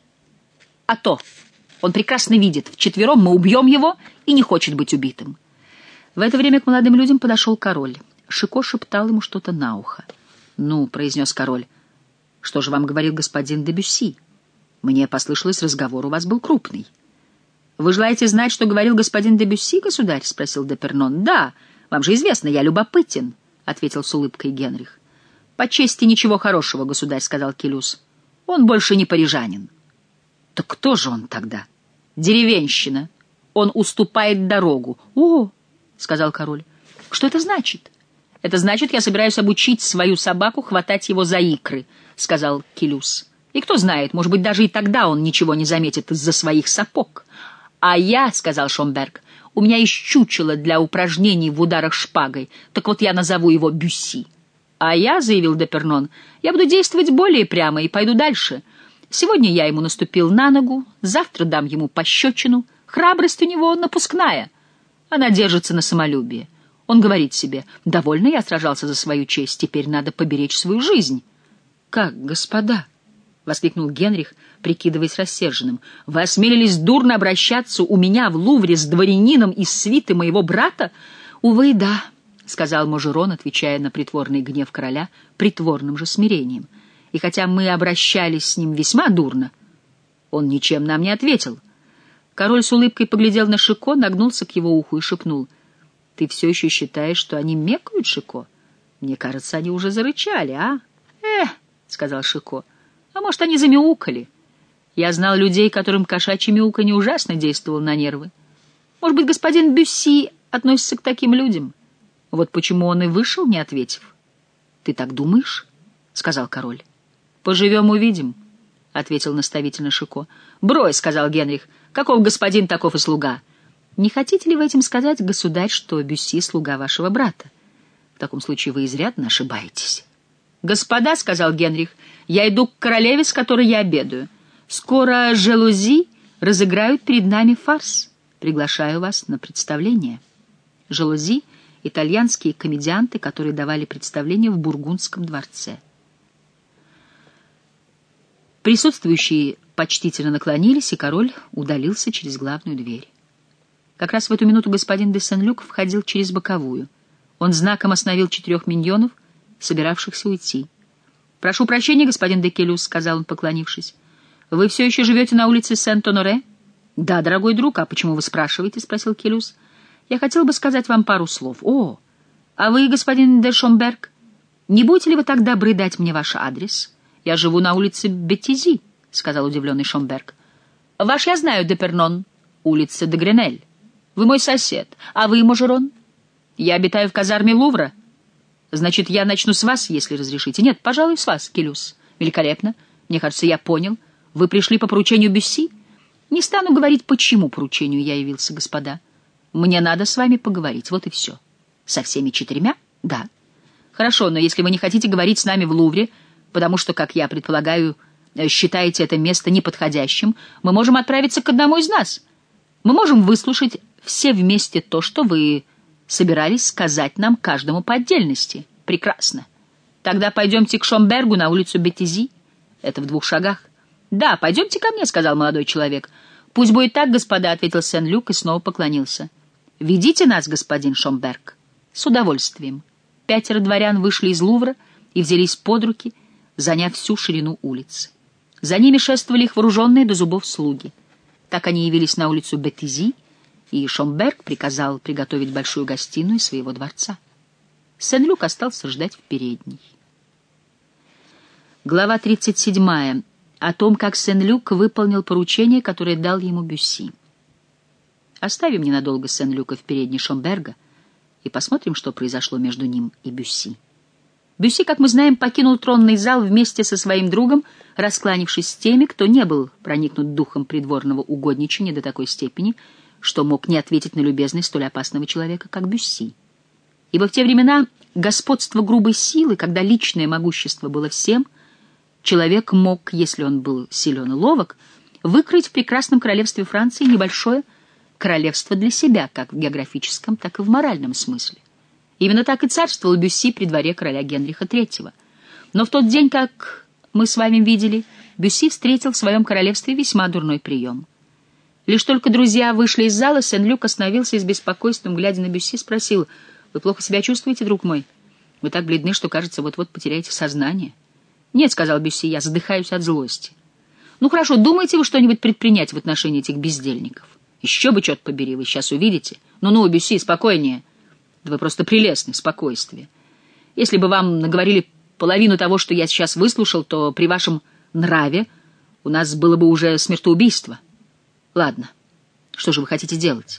А то. Он прекрасно видит. Вчетвером мы убьем его и не хочет быть убитым. В это время к молодым людям подошел король. Шико шептал ему что-то на ухо. «Ну, — произнес король, — что же вам говорил господин де Бюсси? Мне послышалось, разговор у вас был крупный». «Вы желаете знать, что говорил господин де Бюсси, государь?» — спросил Депернон. «Да, вам же известно, я любопытен», — ответил с улыбкой Генрих. «По чести ничего хорошего, государь», — сказал Келюс. «Он больше не парижанин». «Так кто же он тогда?» «Деревенщина. Он уступает дорогу». «О!» — сказал король. «Что это значит?» «Это значит, я собираюсь обучить свою собаку хватать его за икры», — сказал Келюс. «И кто знает, может быть, даже и тогда он ничего не заметит из-за своих сапог». «А я», — сказал Шомберг, — «у меня есть чучело для упражнений в ударах шпагой, так вот я назову его Бюсси». «А я», — заявил Депернон, — «я буду действовать более прямо и пойду дальше. Сегодня я ему наступил на ногу, завтра дам ему пощечину. Храбрость у него напускная. Она держится на самолюбие. Он говорит себе: «Довольно я сражался за свою честь, теперь надо поберечь свою жизнь». «Как, господа?» — воскликнул Генрих, прикидываясь рассерженным. «Вы осмелились дурно обращаться у меня в Лувре с дворянином из свиты моего брата?» «Увы, да», — сказал Мажерон, отвечая на притворный гнев короля притворным же смирением. «И хотя мы обращались с ним весьма дурно, он ничем нам не ответил». Король с улыбкой поглядел на Шико, нагнулся к его уху и шепнул: «Ты все еще считаешь, что они мекают, Шико? Мне кажется, они уже зарычали, а?» «Эх», — сказал Шико, — «а может, они замяукали? Я знал людей, которым кошачье мяуканье ужасно действовало на нервы. Может быть, господин Бюсси относится к таким людям? Вот почему он и вышел, не ответив». «Ты так думаешь?» — сказал король. «Поживем, увидим», — ответил наставительно Шико. «Брось», — сказал Генрих, — «каков господин, таков и слуга». «Не хотите ли вы этим сказать, государь, что Бюсси — слуга вашего брата? В таком случае вы изрядно ошибаетесь». «Господа», — сказал Генрих, — «я иду к королеве, с которой я обедаю. Скоро жалузи разыграют перед нами фарс. Приглашаю вас на представление». Жалузи — итальянские комедианты, которые давали представление в Бургундском дворце. Присутствующие почтительно наклонились, и король удалился через главную дверь. Как раз в эту минуту господин де Сен-Люк входил через боковую. Он знаком остановил четырех миньонов, собиравшихся уйти. «Прошу прощения, господин де Келюс», — сказал он, поклонившись. «Вы все еще живете на улице Сент-Оноре?» «Да, дорогой друг, а почему вы спрашиваете?» — спросил Келюс. «Я хотел бы сказать вам пару слов». «О, а вы, господин де Шомберг, не будете ли вы так добры дать мне ваш адрес? Я живу на улице Беттизи», — сказал удивленный Шомберг. «Ваш я знаю, Депернон, улица де Гренель. Вы мой сосед. А вы, Мажерон?» «Я обитаю в казарме Лувра». «Значит, я начну с вас, если разрешите». «Нет, пожалуй, с вас, Келюс». «Великолепно. Мне кажется, я понял. Вы пришли по поручению Бюсси?» «Не стану говорить, почему поручению я явился, господа. Мне надо с вами поговорить, вот и все». «Со всеми четырьмя?» «Да». «Хорошо, но если вы не хотите говорить с нами в Лувре, потому что, как я предполагаю, считаете это место неподходящим, мы можем отправиться к одному из нас. Мы можем выслушать все вместе то, что вы собирались сказать нам каждому по отдельности». «Прекрасно. Тогда пойдемте к Шомбергу на улицу Беттизи. Это в двух шагах». «Да, пойдемте ко мне», — сказал молодой человек. «Пусть будет так, господа», — ответил Сен-Люк и снова поклонился. «Ведите нас, господин Шомберг». «С удовольствием». Пятеро дворян вышли из Лувра и взялись под руки, заняв всю ширину улицы. За ними шествовали их вооруженные до зубов слуги. Так они явились на улицу Беттизи, и Шомберг приказал приготовить большую гостиную своего дворца. Сен-Люк остался ждать в передней. Глава тридцать седьмая. О том, как Сен-Люк выполнил поручение, которое дал ему Бюсси. Оставим ненадолго Сен-Люка в передней Шомберга и посмотрим, что произошло между ним и Бюсси. Бюсси, как мы знаем, покинул тронный зал вместе со своим другом, раскланившись с теми, кто не был проникнут духом придворного угодничания до такой степени, что мог не ответить на любезность столь опасного человека, как Бюсси. Ибо в те времена господство грубой силы, когда личное могущество было всем, человек мог, если он был силен и ловок, выкроить в прекрасном королевстве Франции небольшое королевство для себя, как в географическом, так и в моральном смысле. Именно так и царствовал Бюсси при дворе короля Генриха третьего. Но в тот день, как мы с вами видели, Бюсси встретил в своем королевстве весьма дурной прием. Лишь только друзья вышли из зала, Сен-Люк остановился и с беспокойством, глядя на Бюсси, спросил: «Вы плохо себя чувствуете, друг мой? Вы так бледны, что, кажется, вот-вот потеряете сознание». «Нет», — сказал Бюсси, — «я задыхаюсь от злости». «Ну хорошо, думаете вы что-нибудь предпринять в отношении этих бездельников?» «Еще бы, черт побери, вы сейчас увидите». «Ну-ну, Бюсси, спокойнее». «Да вы просто прелестны, спокойствие. Если бы вам наговорили половину того, что я сейчас выслушал, то при вашем нраве у нас было бы уже смертоубийство. Ладно, что же вы хотите делать?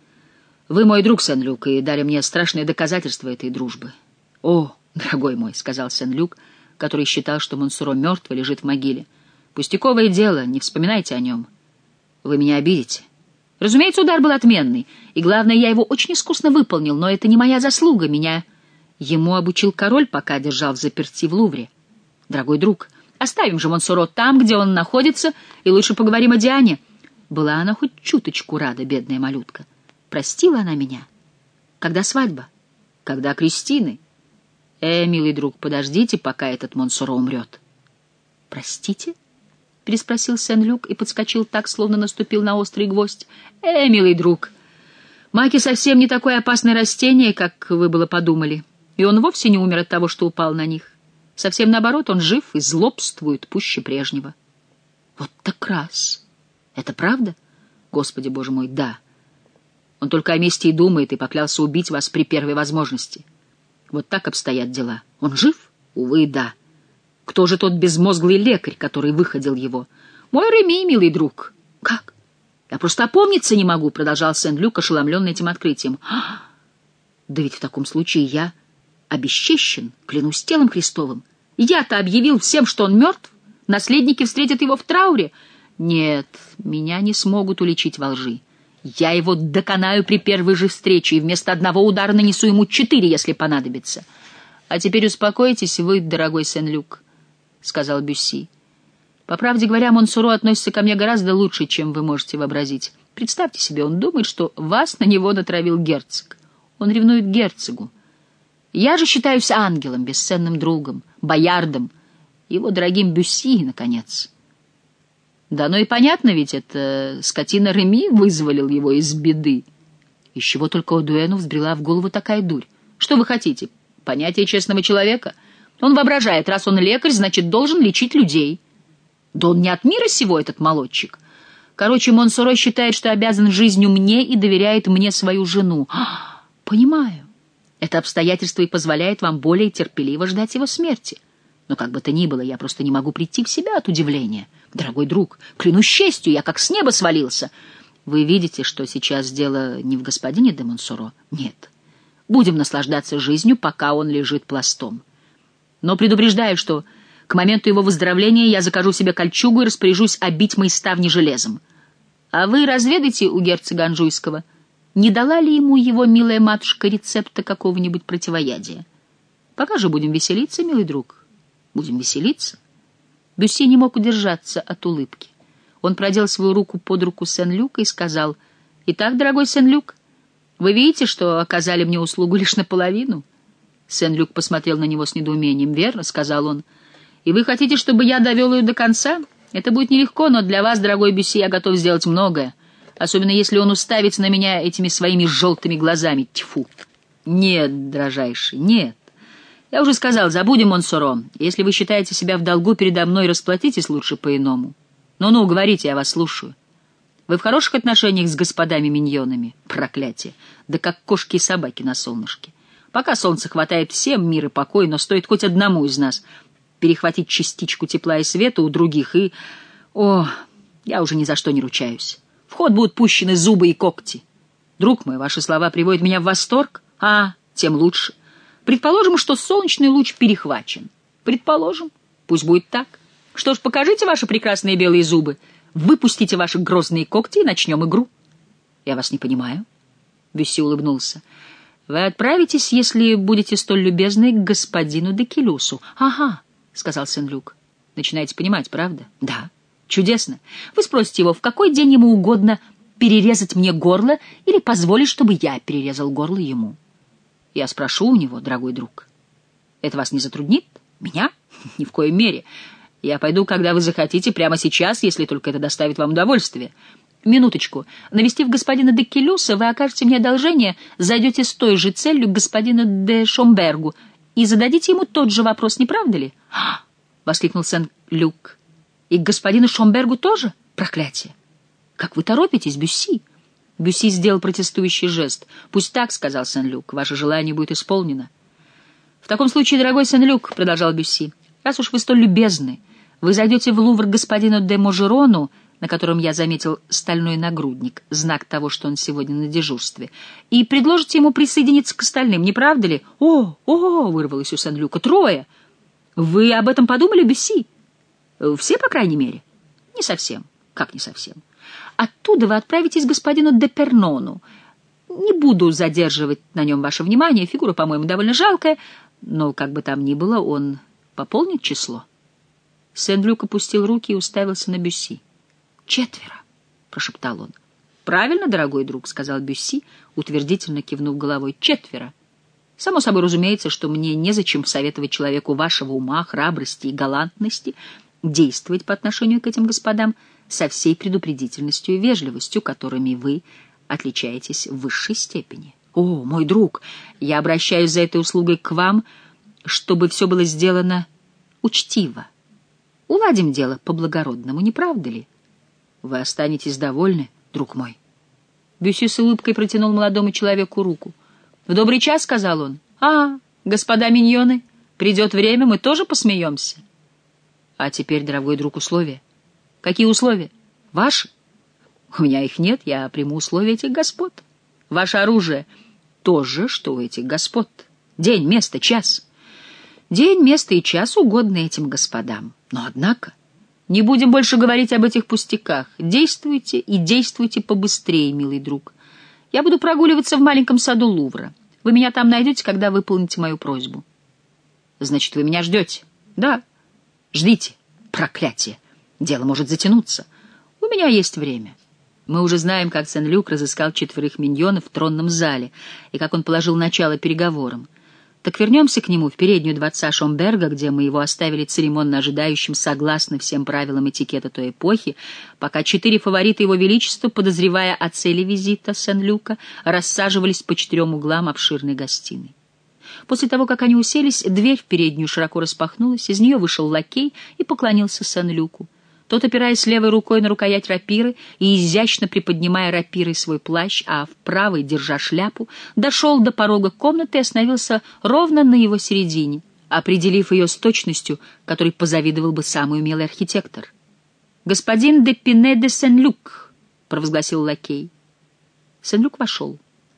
Вы мой друг, Сен-Люк, и дали мне страшное доказательство этой дружбы». «О, дорогой мой», — сказал Сен-Люк, который считал, что Монсоро мертв и лежит в могиле, — «пустяковое дело, не вспоминайте о нем. Вы меня обидите». Разумеется, удар был отменный, и, главное, я его очень искусно выполнил, но это не моя заслуга, меня ему обучил король, пока держал взаперти в Лувре. Дорогой друг, оставим же Монсоро там, где он находится, и лучше поговорим о Диане. Была она хоть чуточку рада, бедная малютка. Простила она меня? Когда свадьба? Когда крестины? Э, милый друг, подождите, пока этот Монсоро умрет. Простите? — переспросил Сен-Люк и подскочил так, словно наступил на острый гвоздь. «Э, милый друг, маки совсем не такое опасное растение, как вы было подумали, и он вовсе не умер от того, что упал на них. Совсем наоборот, он жив и злобствует пуще прежнего». «Вот так раз! Это правда? Господи, боже мой, да! Он только о мести и думает, и поклялся убить вас при первой возможности. Вот так обстоят дела. Он жив? Увы, да. Кто же тот безмозглый лекарь, который выходил его? Мой Реми, милый друг». «Как? Я просто опомниться не могу», — продолжал Сен-Люк, ошеломленный этим открытием. «А, да ведь в таком случае я обесчещен, клянусь телом Христовым. Я-то объявил всем, что он мертв. Наследники встретят его в трауре. Нет, меня не смогут уличить во лжи. Я его доконаю при первой же встрече, и вместо одного удара нанесу ему четыре, если понадобится. А теперь успокойтесь вы, дорогой Сен-Люк», — сказал Бюсси. «По правде говоря, Монсоро относится ко мне гораздо лучше, чем вы можете вообразить. Представьте себе, он думает, что вас на него натравил герцог. Он ревнует к герцогу. Я же считаюсь ангелом, бесценным другом, боярдом, его дорогим Бюсси, наконец». Да, ну и понятно, ведь это скотина Реми вызволил его из беды. Из чего только Одуэну взбрела в голову такая дурь? Что вы хотите? Понятие честного человека? Он воображает, раз он лекарь, значит, должен лечить людей. Да он не от мира сего, этот молодчик. Короче, Монсоро считает, что обязан жизнью мне и доверяет мне свою жену. А, понимаю. Это обстоятельство и позволяет вам более терпеливо ждать его смерти. Но как бы то ни было, я просто не могу прийти в себя от удивления. Дорогой друг, клянусь честью, я как с неба свалился. Вы видите, что сейчас дело не в господине де Монсоро? Нет. Будем наслаждаться жизнью, пока он лежит пластом. Но предупреждаю, что к моменту его выздоровления я закажу себе кольчугу и распоряжусь обить мои ставни железом. А вы разведайте у герцога Анжуйского, не дала ли ему его милая матушка рецепта какого-нибудь противоядия. Пока же будем веселиться, милый друг. Будем веселиться. Бюсси не мог удержаться от улыбки. Он продел свою руку под руку Сен-Люка и сказал: «Итак, дорогой Сен-Люк, вы видите, что оказали мне услугу лишь наполовину?» Сен-Люк посмотрел на него с недоумением. «Верно», — сказал он. «И вы хотите, чтобы я довел ее до конца? Это будет нелегко, но для вас, дорогой Бюсси, я готов сделать многое, особенно если он уставится на меня этими своими желтыми глазами. Тьфу!» «Нет, дрожайший, нет. Я уже сказал, забудем Монсоро. Если вы считаете себя в долгу передо мной, расплатитесь лучше по-иному. Ну-ну, говорите, я вас слушаю. Вы в хороших отношениях с господами-миньонами? Проклятие! Да как кошки и собаки на солнышке. Пока солнце хватает всем мир и покой, но стоит хоть одному из нас перехватить частичку тепла и света у других, и... О, я уже ни за что не ручаюсь. В ход будут пущены зубы и когти. Друг мой, ваши слова приводят меня в восторг? А, тем лучше. Предположим, что солнечный луч перехвачен. Предположим. Пусть будет так. Что ж, покажите ваши прекрасные белые зубы. Выпустите ваши грозные когти и начнем игру. Я вас не понимаю. Бюсси улыбнулся. Вы отправитесь, если будете столь любезны, к господину де Келюсу. Ага, сказал Сен-Люк. Начинаете понимать, правда? Да. Чудесно. Вы спросите его, в какой день ему угодно перерезать мне горло или позволить, чтобы я перерезал горло ему. Я спрошу у него, дорогой друг. Это вас не затруднит? Меня? Ни в коей мере. Я пойду, когда вы захотите, прямо сейчас, если только это доставит вам удовольствие. Минуточку. Навестив господина де Келюса, вы окажете мне одолжение, зайдете с той же целью к господину де Шомбергу и зададите ему тот же вопрос, не правда ли? «А!» — воскликнул Сен-Люк. «И к господину Шомбергу тоже? Проклятие! Как вы торопитесь, Бюсси?» Бюсси сделал протестующий жест. «Пусть так, — сказал Сен-Люк, — ваше желание будет исполнено». «В таком случае, дорогой Сен-Люк, — продолжал Бюсси, — раз уж вы столь любезны, вы зайдете в Лувр к господину де Можерону, на котором я заметил стальной нагрудник, знак того, что он сегодня на дежурстве, и предложите ему присоединиться к остальным, не правда ли?» «О, о!» — вырвалось у Сен-Люка. «Трое! Вы об этом подумали, Бюсси?» «Все, по крайней мере?» «Не совсем». «Как не совсем?» «Оттуда вы отправитесь к господину де Пернону. Не буду задерживать на нем ваше внимание, фигура, по-моему, довольно жалкая, но, как бы там ни было, он пополнит число». Сен-Люк опустил руки и уставился на Бюсси. «Четверо», — прошептал он. «Правильно, дорогой друг», — сказал Бюсси, утвердительно кивнув головой. «Четверо. Само собой разумеется, что мне незачем советовать человеку вашего ума, храбрости и галантности действовать по отношению к этим господам со всей предупредительностью и вежливостью, которыми вы отличаетесь в высшей степени. О, мой друг, я обращаюсь за этой услугой к вам, чтобы все было сделано учтиво. Уладим дело по-благородному, не правда ли? Вы останетесь довольны, друг мой?» Бюсси с улыбкой протянул молодому человеку руку. «В добрый час», — сказал он. «А, господа миньоны, придет время, мы тоже посмеемся». «А теперь, дорогой друг, условия». «Какие условия? Ваши?» «У меня их нет, я приму условия этих господ. Ваше оружие — то же, что у этих господ. День, место, час». «День, место и час угодны этим господам. Но, однако, не будем больше говорить об этих пустяках. Действуйте и действуйте побыстрее, милый друг. Я буду прогуливаться в маленьком саду Лувра. Вы меня там найдете, когда выполните мою просьбу». «Значит, вы меня ждете?» «Да. Ждите. Проклятие. Дело может затянуться. У меня есть время». Мы уже знаем, как Сен-Люк разыскал четверых миньонов в тронном зале и как он положил начало переговорам. Так вернемся к нему в переднюю дворца Шомберга, где мы его оставили церемонно ожидающим согласно всем правилам этикета той эпохи, пока четыре фаворита его величества, подозревая о цели визита Сен-Люка, рассаживались по четырем углам обширной гостиной. После того, как они уселись, дверь в переднюю широко распахнулась, из нее вышел лакей и поклонился Сен-Люку. Тот, опираясь левой рукой на рукоять рапиры и изящно приподнимая рапирой свой плащ, а в правой, держа шляпу, дошел до порога комнаты и остановился ровно на его середине, определив ее с точностью, которой позавидовал бы самый умелый архитектор. «Господин де Пине де Сен-Люк», — провозгласил лакей. Сен-Люк вошел.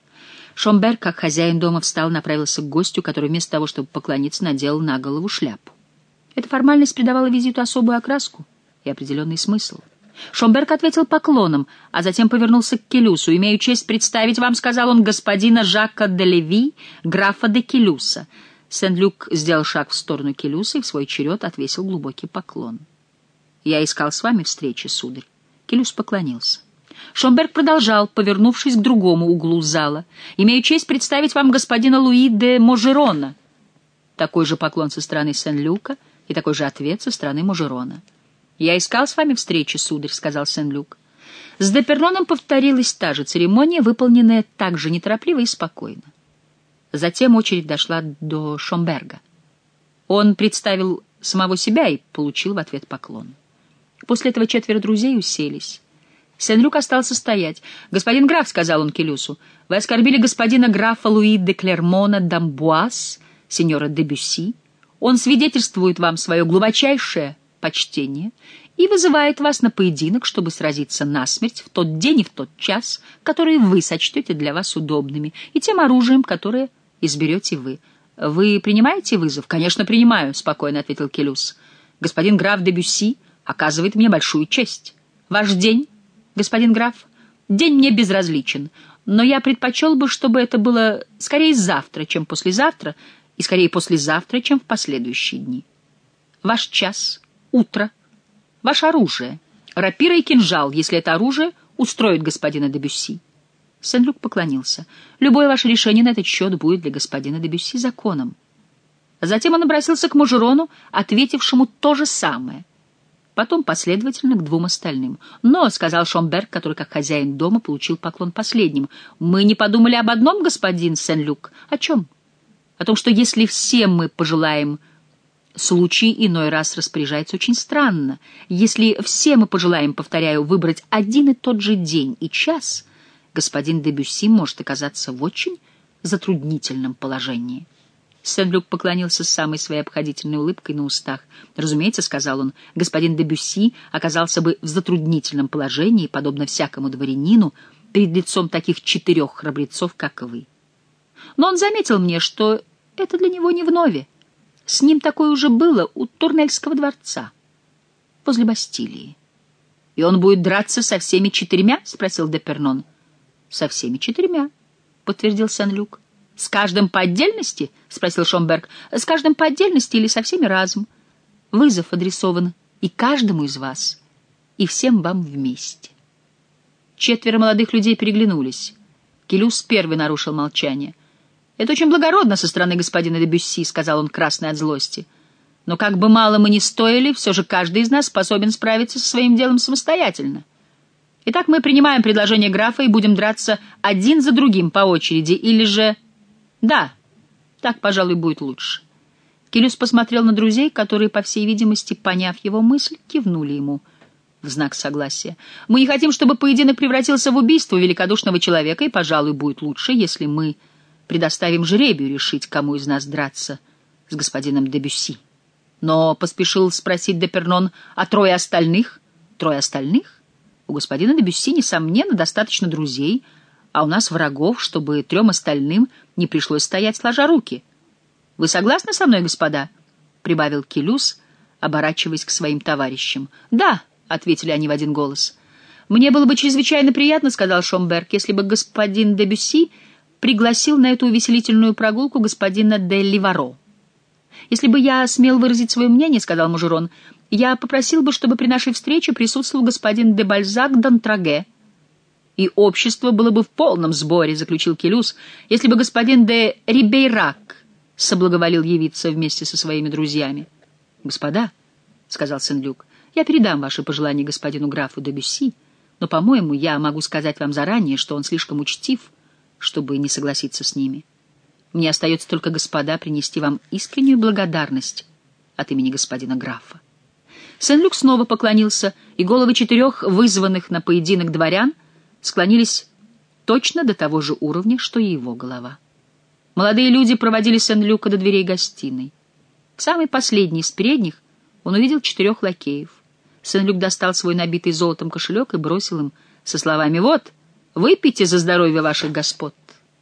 Шомберг, как хозяин дома, встал и направился к гостю, который вместо того, чтобы поклониться, надел на голову шляпу. Эта формальность придавала визиту особую окраску и определенный смысл. Шомберг ответил поклоном, а затем повернулся к Келюсу. «Имею честь представить вам, — сказал он, — господина Жака де Леви, графа де Келюса». Сен-Люк сделал шаг в сторону Келюса и в свой черед отвесил глубокий поклон. «Я искал с вами встречи, сударь». Келюс поклонился. Шомберг продолжал, повернувшись к другому углу зала. «Имею честь представить вам господина Луи де Можерона». Такой же поклон со стороны Сен-Люка и такой же ответ со стороны Можерона. «Я искал с вами встречи, сударь», — сказал Сен-Люк. С де Перноном повторилась та же церемония, выполненная так же неторопливо и спокойно. Затем очередь дошла до Шомберга. Он представил самого себя и получил в ответ поклон. После этого четверо друзей уселись. Сен-Люк остался стоять. «Господин граф», — сказал он Келюсу, — «вы оскорбили господина графа Луи де Клермона d'Амбуаз, сеньора де Бюсси. Он свидетельствует вам свое глубочайшее почтение и вызывает вас на поединок, чтобы сразиться насмерть в тот день и в тот час, которые вы сочтете для вас удобными, и тем оружием, которое изберете вы. Вы принимаете вызов? Конечно, принимаю, спокойно ответил Келюс. Господин граф де Бюсси оказывает мне большую честь. Ваш день, господин граф? День мне безразличен, но я предпочел бы, чтобы это было скорее завтра, чем послезавтра, и скорее послезавтра, чем в последующие дни. Ваш час, утро, ваше оружие, рапира и кинжал, если это оружие устроит господина де Бюсси. Сен-Люк поклонился. Любое ваше решение на этот счет будет для господина де Бюсси законом. Затем он обратился к Мажерону, ответившему то же самое. Потом последовательно к двум остальным. «Но», — сказал Шомберг, который, как хозяин дома, получил поклон последним, — «мы не подумали об одном, господин Сен-Люк». «О чем?» «О том, что если все мы пожелаем...» Случай иной раз распоряжается очень странно. Если все мы пожелаем, повторяю, выбрать один и тот же день и час, господин де Бюсси может оказаться в очень затруднительном положении. Сен-Люк поклонился с самой своей обходительной улыбкой на устах. «Разумеется, — сказал он, — господин де Бюсси оказался бы в затруднительном положении, подобно всякому дворянину, перед лицом таких четырех храбрецов, как вы. Но он заметил мне, что это для него не вновь. С ним такое уже было у Турнельского дворца, возле Бастилии. И он будет драться со всеми четырьмя?» — спросил Депернон. «Со всеми четырьмя», — подтвердил Сен-Люк. «С каждым по отдельности?» — спросил Шомберг. «С каждым по отдельности или со всеми разом? Вызов адресован и каждому из вас, и всем вам вместе». Четверо молодых людей переглянулись. Келюс первый нарушил молчание. «Это очень благородно со стороны господина де Бюсси», — сказал он, красный от злости. «Но как бы мало мы ни стоили, все же каждый из нас способен справиться со своим делом самостоятельно. Итак, мы принимаем предложение графа и будем драться один за другим по очереди, или же...» «Да, так, пожалуй, будет лучше». Келюс посмотрел на друзей, которые, по всей видимости, поняв его мысль, кивнули ему в знак согласия. «Мы не хотим, чтобы поединок превратился в убийство великодушного человека, и, пожалуй, будет лучше, если мы предоставим жребию решить, кому из нас драться с господином де Бюсси». «Но, — поспешил спросить Депернон, — а трое остальных?» «Трое остальных? У господина де Бюсси, несомненно, достаточно друзей, а у нас врагов, чтобы трем остальным не пришлось стоять сложа руки. Вы согласны со мной, господа?» — прибавил Келюс, оборачиваясь к своим товарищам. «Да», — ответили они в один голос. «Мне было бы чрезвычайно приятно, — сказал Шомберг, — если бы господин де Бюсси пригласил на эту увеселительную прогулку господина де Ливаро. Если бы я смел выразить свое мнение, — сказал Мажерон, — я попросил бы, чтобы при нашей встрече присутствовал господин де Бальзак d'Антраге. И общество было бы в полном сборе, — заключил Келюс, — если бы господин де Рибейрак соблаговолил явиться вместе со своими друзьями. — Господа, — сказал Сен-Люк, — я передам ваши пожелания господину графу де Бюсси, но, по-моему, я могу сказать вам заранее, что он слишком учтив, чтобы не согласиться с ними. Мне остается только, господа, принести вам искреннюю благодарность от имени господина графа». Сен-Люк снова поклонился, и головы четырех вызванных на поединок дворян склонились точно до того же уровня, что и его голова. Молодые люди проводили Сен-Люка до дверей гостиной. В самый последний из передних он увидел четырех лакеев. Сен-Люк достал свой набитый золотом кошелек и бросил им со словами: «Вот, выпейте за здоровье ваших господ».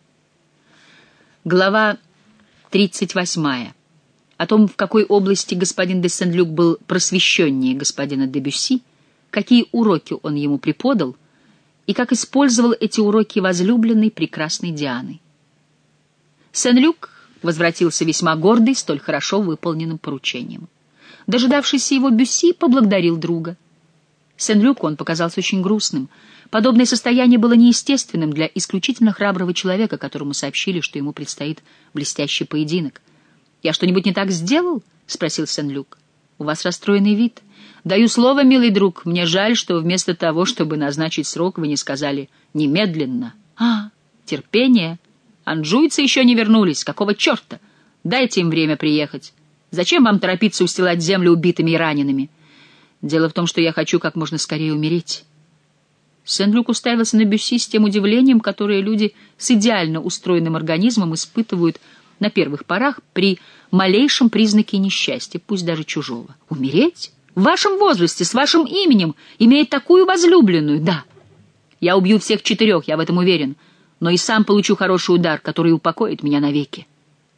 Глава тридцать восьмая. О том, в какой области господин де Сен-Люк был просвещеннее господина де Бюсси, какие уроки он ему преподал и как использовал эти уроки возлюбленной прекрасной Дианы. Сен-Люк возвратился весьма гордый столь хорошо выполненным поручением. Дожидавшийся его Бюсси поблагодарил друга. Сен-Люку он показался очень грустным. Подобное состояние было неестественным для исключительно храброго человека, которому сообщили, что ему предстоит блестящий поединок. «Я что-нибудь не так сделал?» — спросил Сен-Люк. «У вас расстроенный вид. Даю слово, милый друг, мне жаль, что вместо того, чтобы назначить срок, вы не сказали «немедленно». А, терпение. Анжуйцы еще не вернулись. Какого черта? Дайте им время приехать. Зачем вам торопиться устилать землю убитыми и ранеными? Дело в том, что я хочу как можно скорее умереть». Сен-Люк уставился на Бюсси с тем удивлением, которое люди с идеально устроенным организмом испытывают на первых порах при малейшем признаке несчастья, пусть даже чужого. «Умереть? В вашем возрасте, с вашим именем, имея такую возлюбленную? Да. Я убью всех четырех, я в этом уверен, но и сам получу хороший удар, который упокоит меня навеки».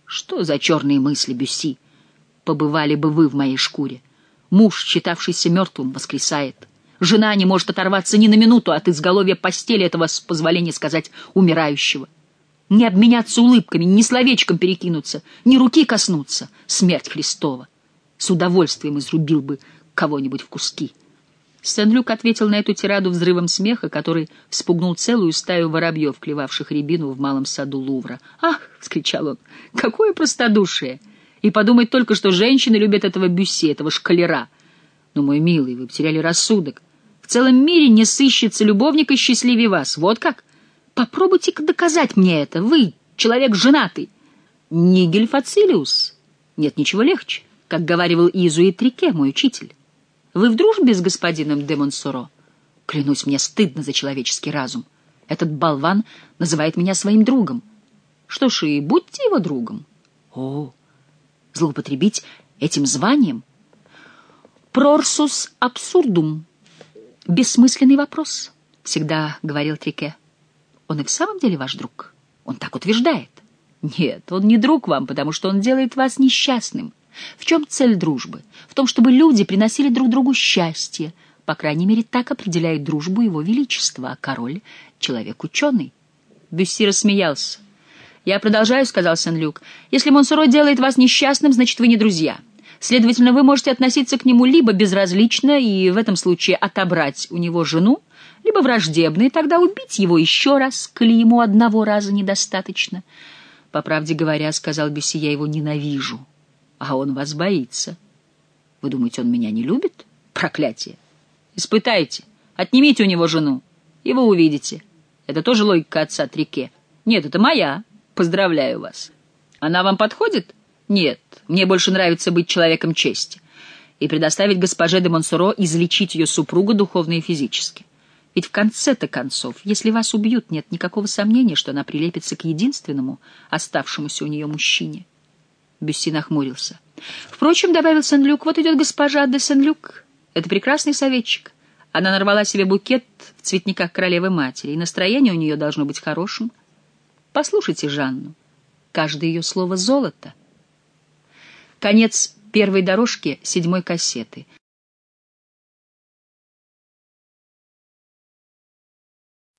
Что за черные мысли, Бюсси? Побывали бы вы в моей шкуре. Муж, считавшийся мертвым, воскресает. Жена не может оторваться ни на минуту от изголовья постели этого, с позволения сказать, умирающего. Не обменяться улыбками, ни словечком перекинуться, ни руки коснуться. Смерть Христова. С удовольствием изрубил бы кого-нибудь в куски. Сен-Люк ответил на эту тираду взрывом смеха, который вспугнул целую стаю воробьев, клевавших рябину в малом саду Лувра. «Ах!» — вскричал он. «Какое простодушие! И подумать только, что женщины любят этого Бюсси, этого шкалера. Но, мой милый, вы потеряли рассудок. В целом мире не сыщется любовника счастливее вас. Вот как? Попробуйте-ка доказать мне это. Вы, человек женатый. Нигель фацилиус. Нет ничего легче, как говаривал иезуит Рике, мой учитель. Вы в дружбе с господином де Монсоро? Клянусь, мне стыдно за человеческий разум. Этот болван называет меня своим другом. Что ж, и будьте его другом. О, злоупотребить этим званием? Прорсус абсурдум. Бессмысленный вопрос, всегда говорил Трике. Он и в самом деле ваш друг? Он так утверждает. Нет, он не друг вам, потому что он делает вас несчастным. В чем цель дружбы? В том, чтобы люди приносили друг другу счастье. По крайней мере, так определяет дружбу его величество, а король — человек ученый. Бюсси рассмеялся. «Я продолжаю», — сказал Сен-Люк. «Если Монсоро делает вас несчастным, значит, вы не друзья. Следовательно, вы можете относиться к нему либо безразлично и в этом случае отобрать у него жену, либо враждебно, и тогда убить его еще раз, коли ему одного раза недостаточно. По правде говоря, — сказал Бюсси, — я его ненавижу, а он вас боится. Вы думаете, он меня не любит? Проклятие! Испытайте, отнимите у него жену, и вы увидите. Это тоже логика отца Трике. Нет, это моя. Поздравляю вас. Она вам подходит? Нет, мне больше нравится быть человеком чести и предоставить госпоже де Монсоро излечить ее супругу духовно и физически. Ведь в конце-то концов, если вас убьют, нет никакого сомнения, что она прилепится к единственному оставшемуся у нее мужчине. Бюсси нахмурился. Впрочем, добавил Сен-Люк, вот идет госпожа де Сен-Люк. Это прекрасный советчик. Она нарвала себе букет в цветниках королевы-матери, и настроение у нее должно быть хорошим. Послушайте Жанну. Каждое ее слово — золото. Конец первой дорожки седьмой кассеты.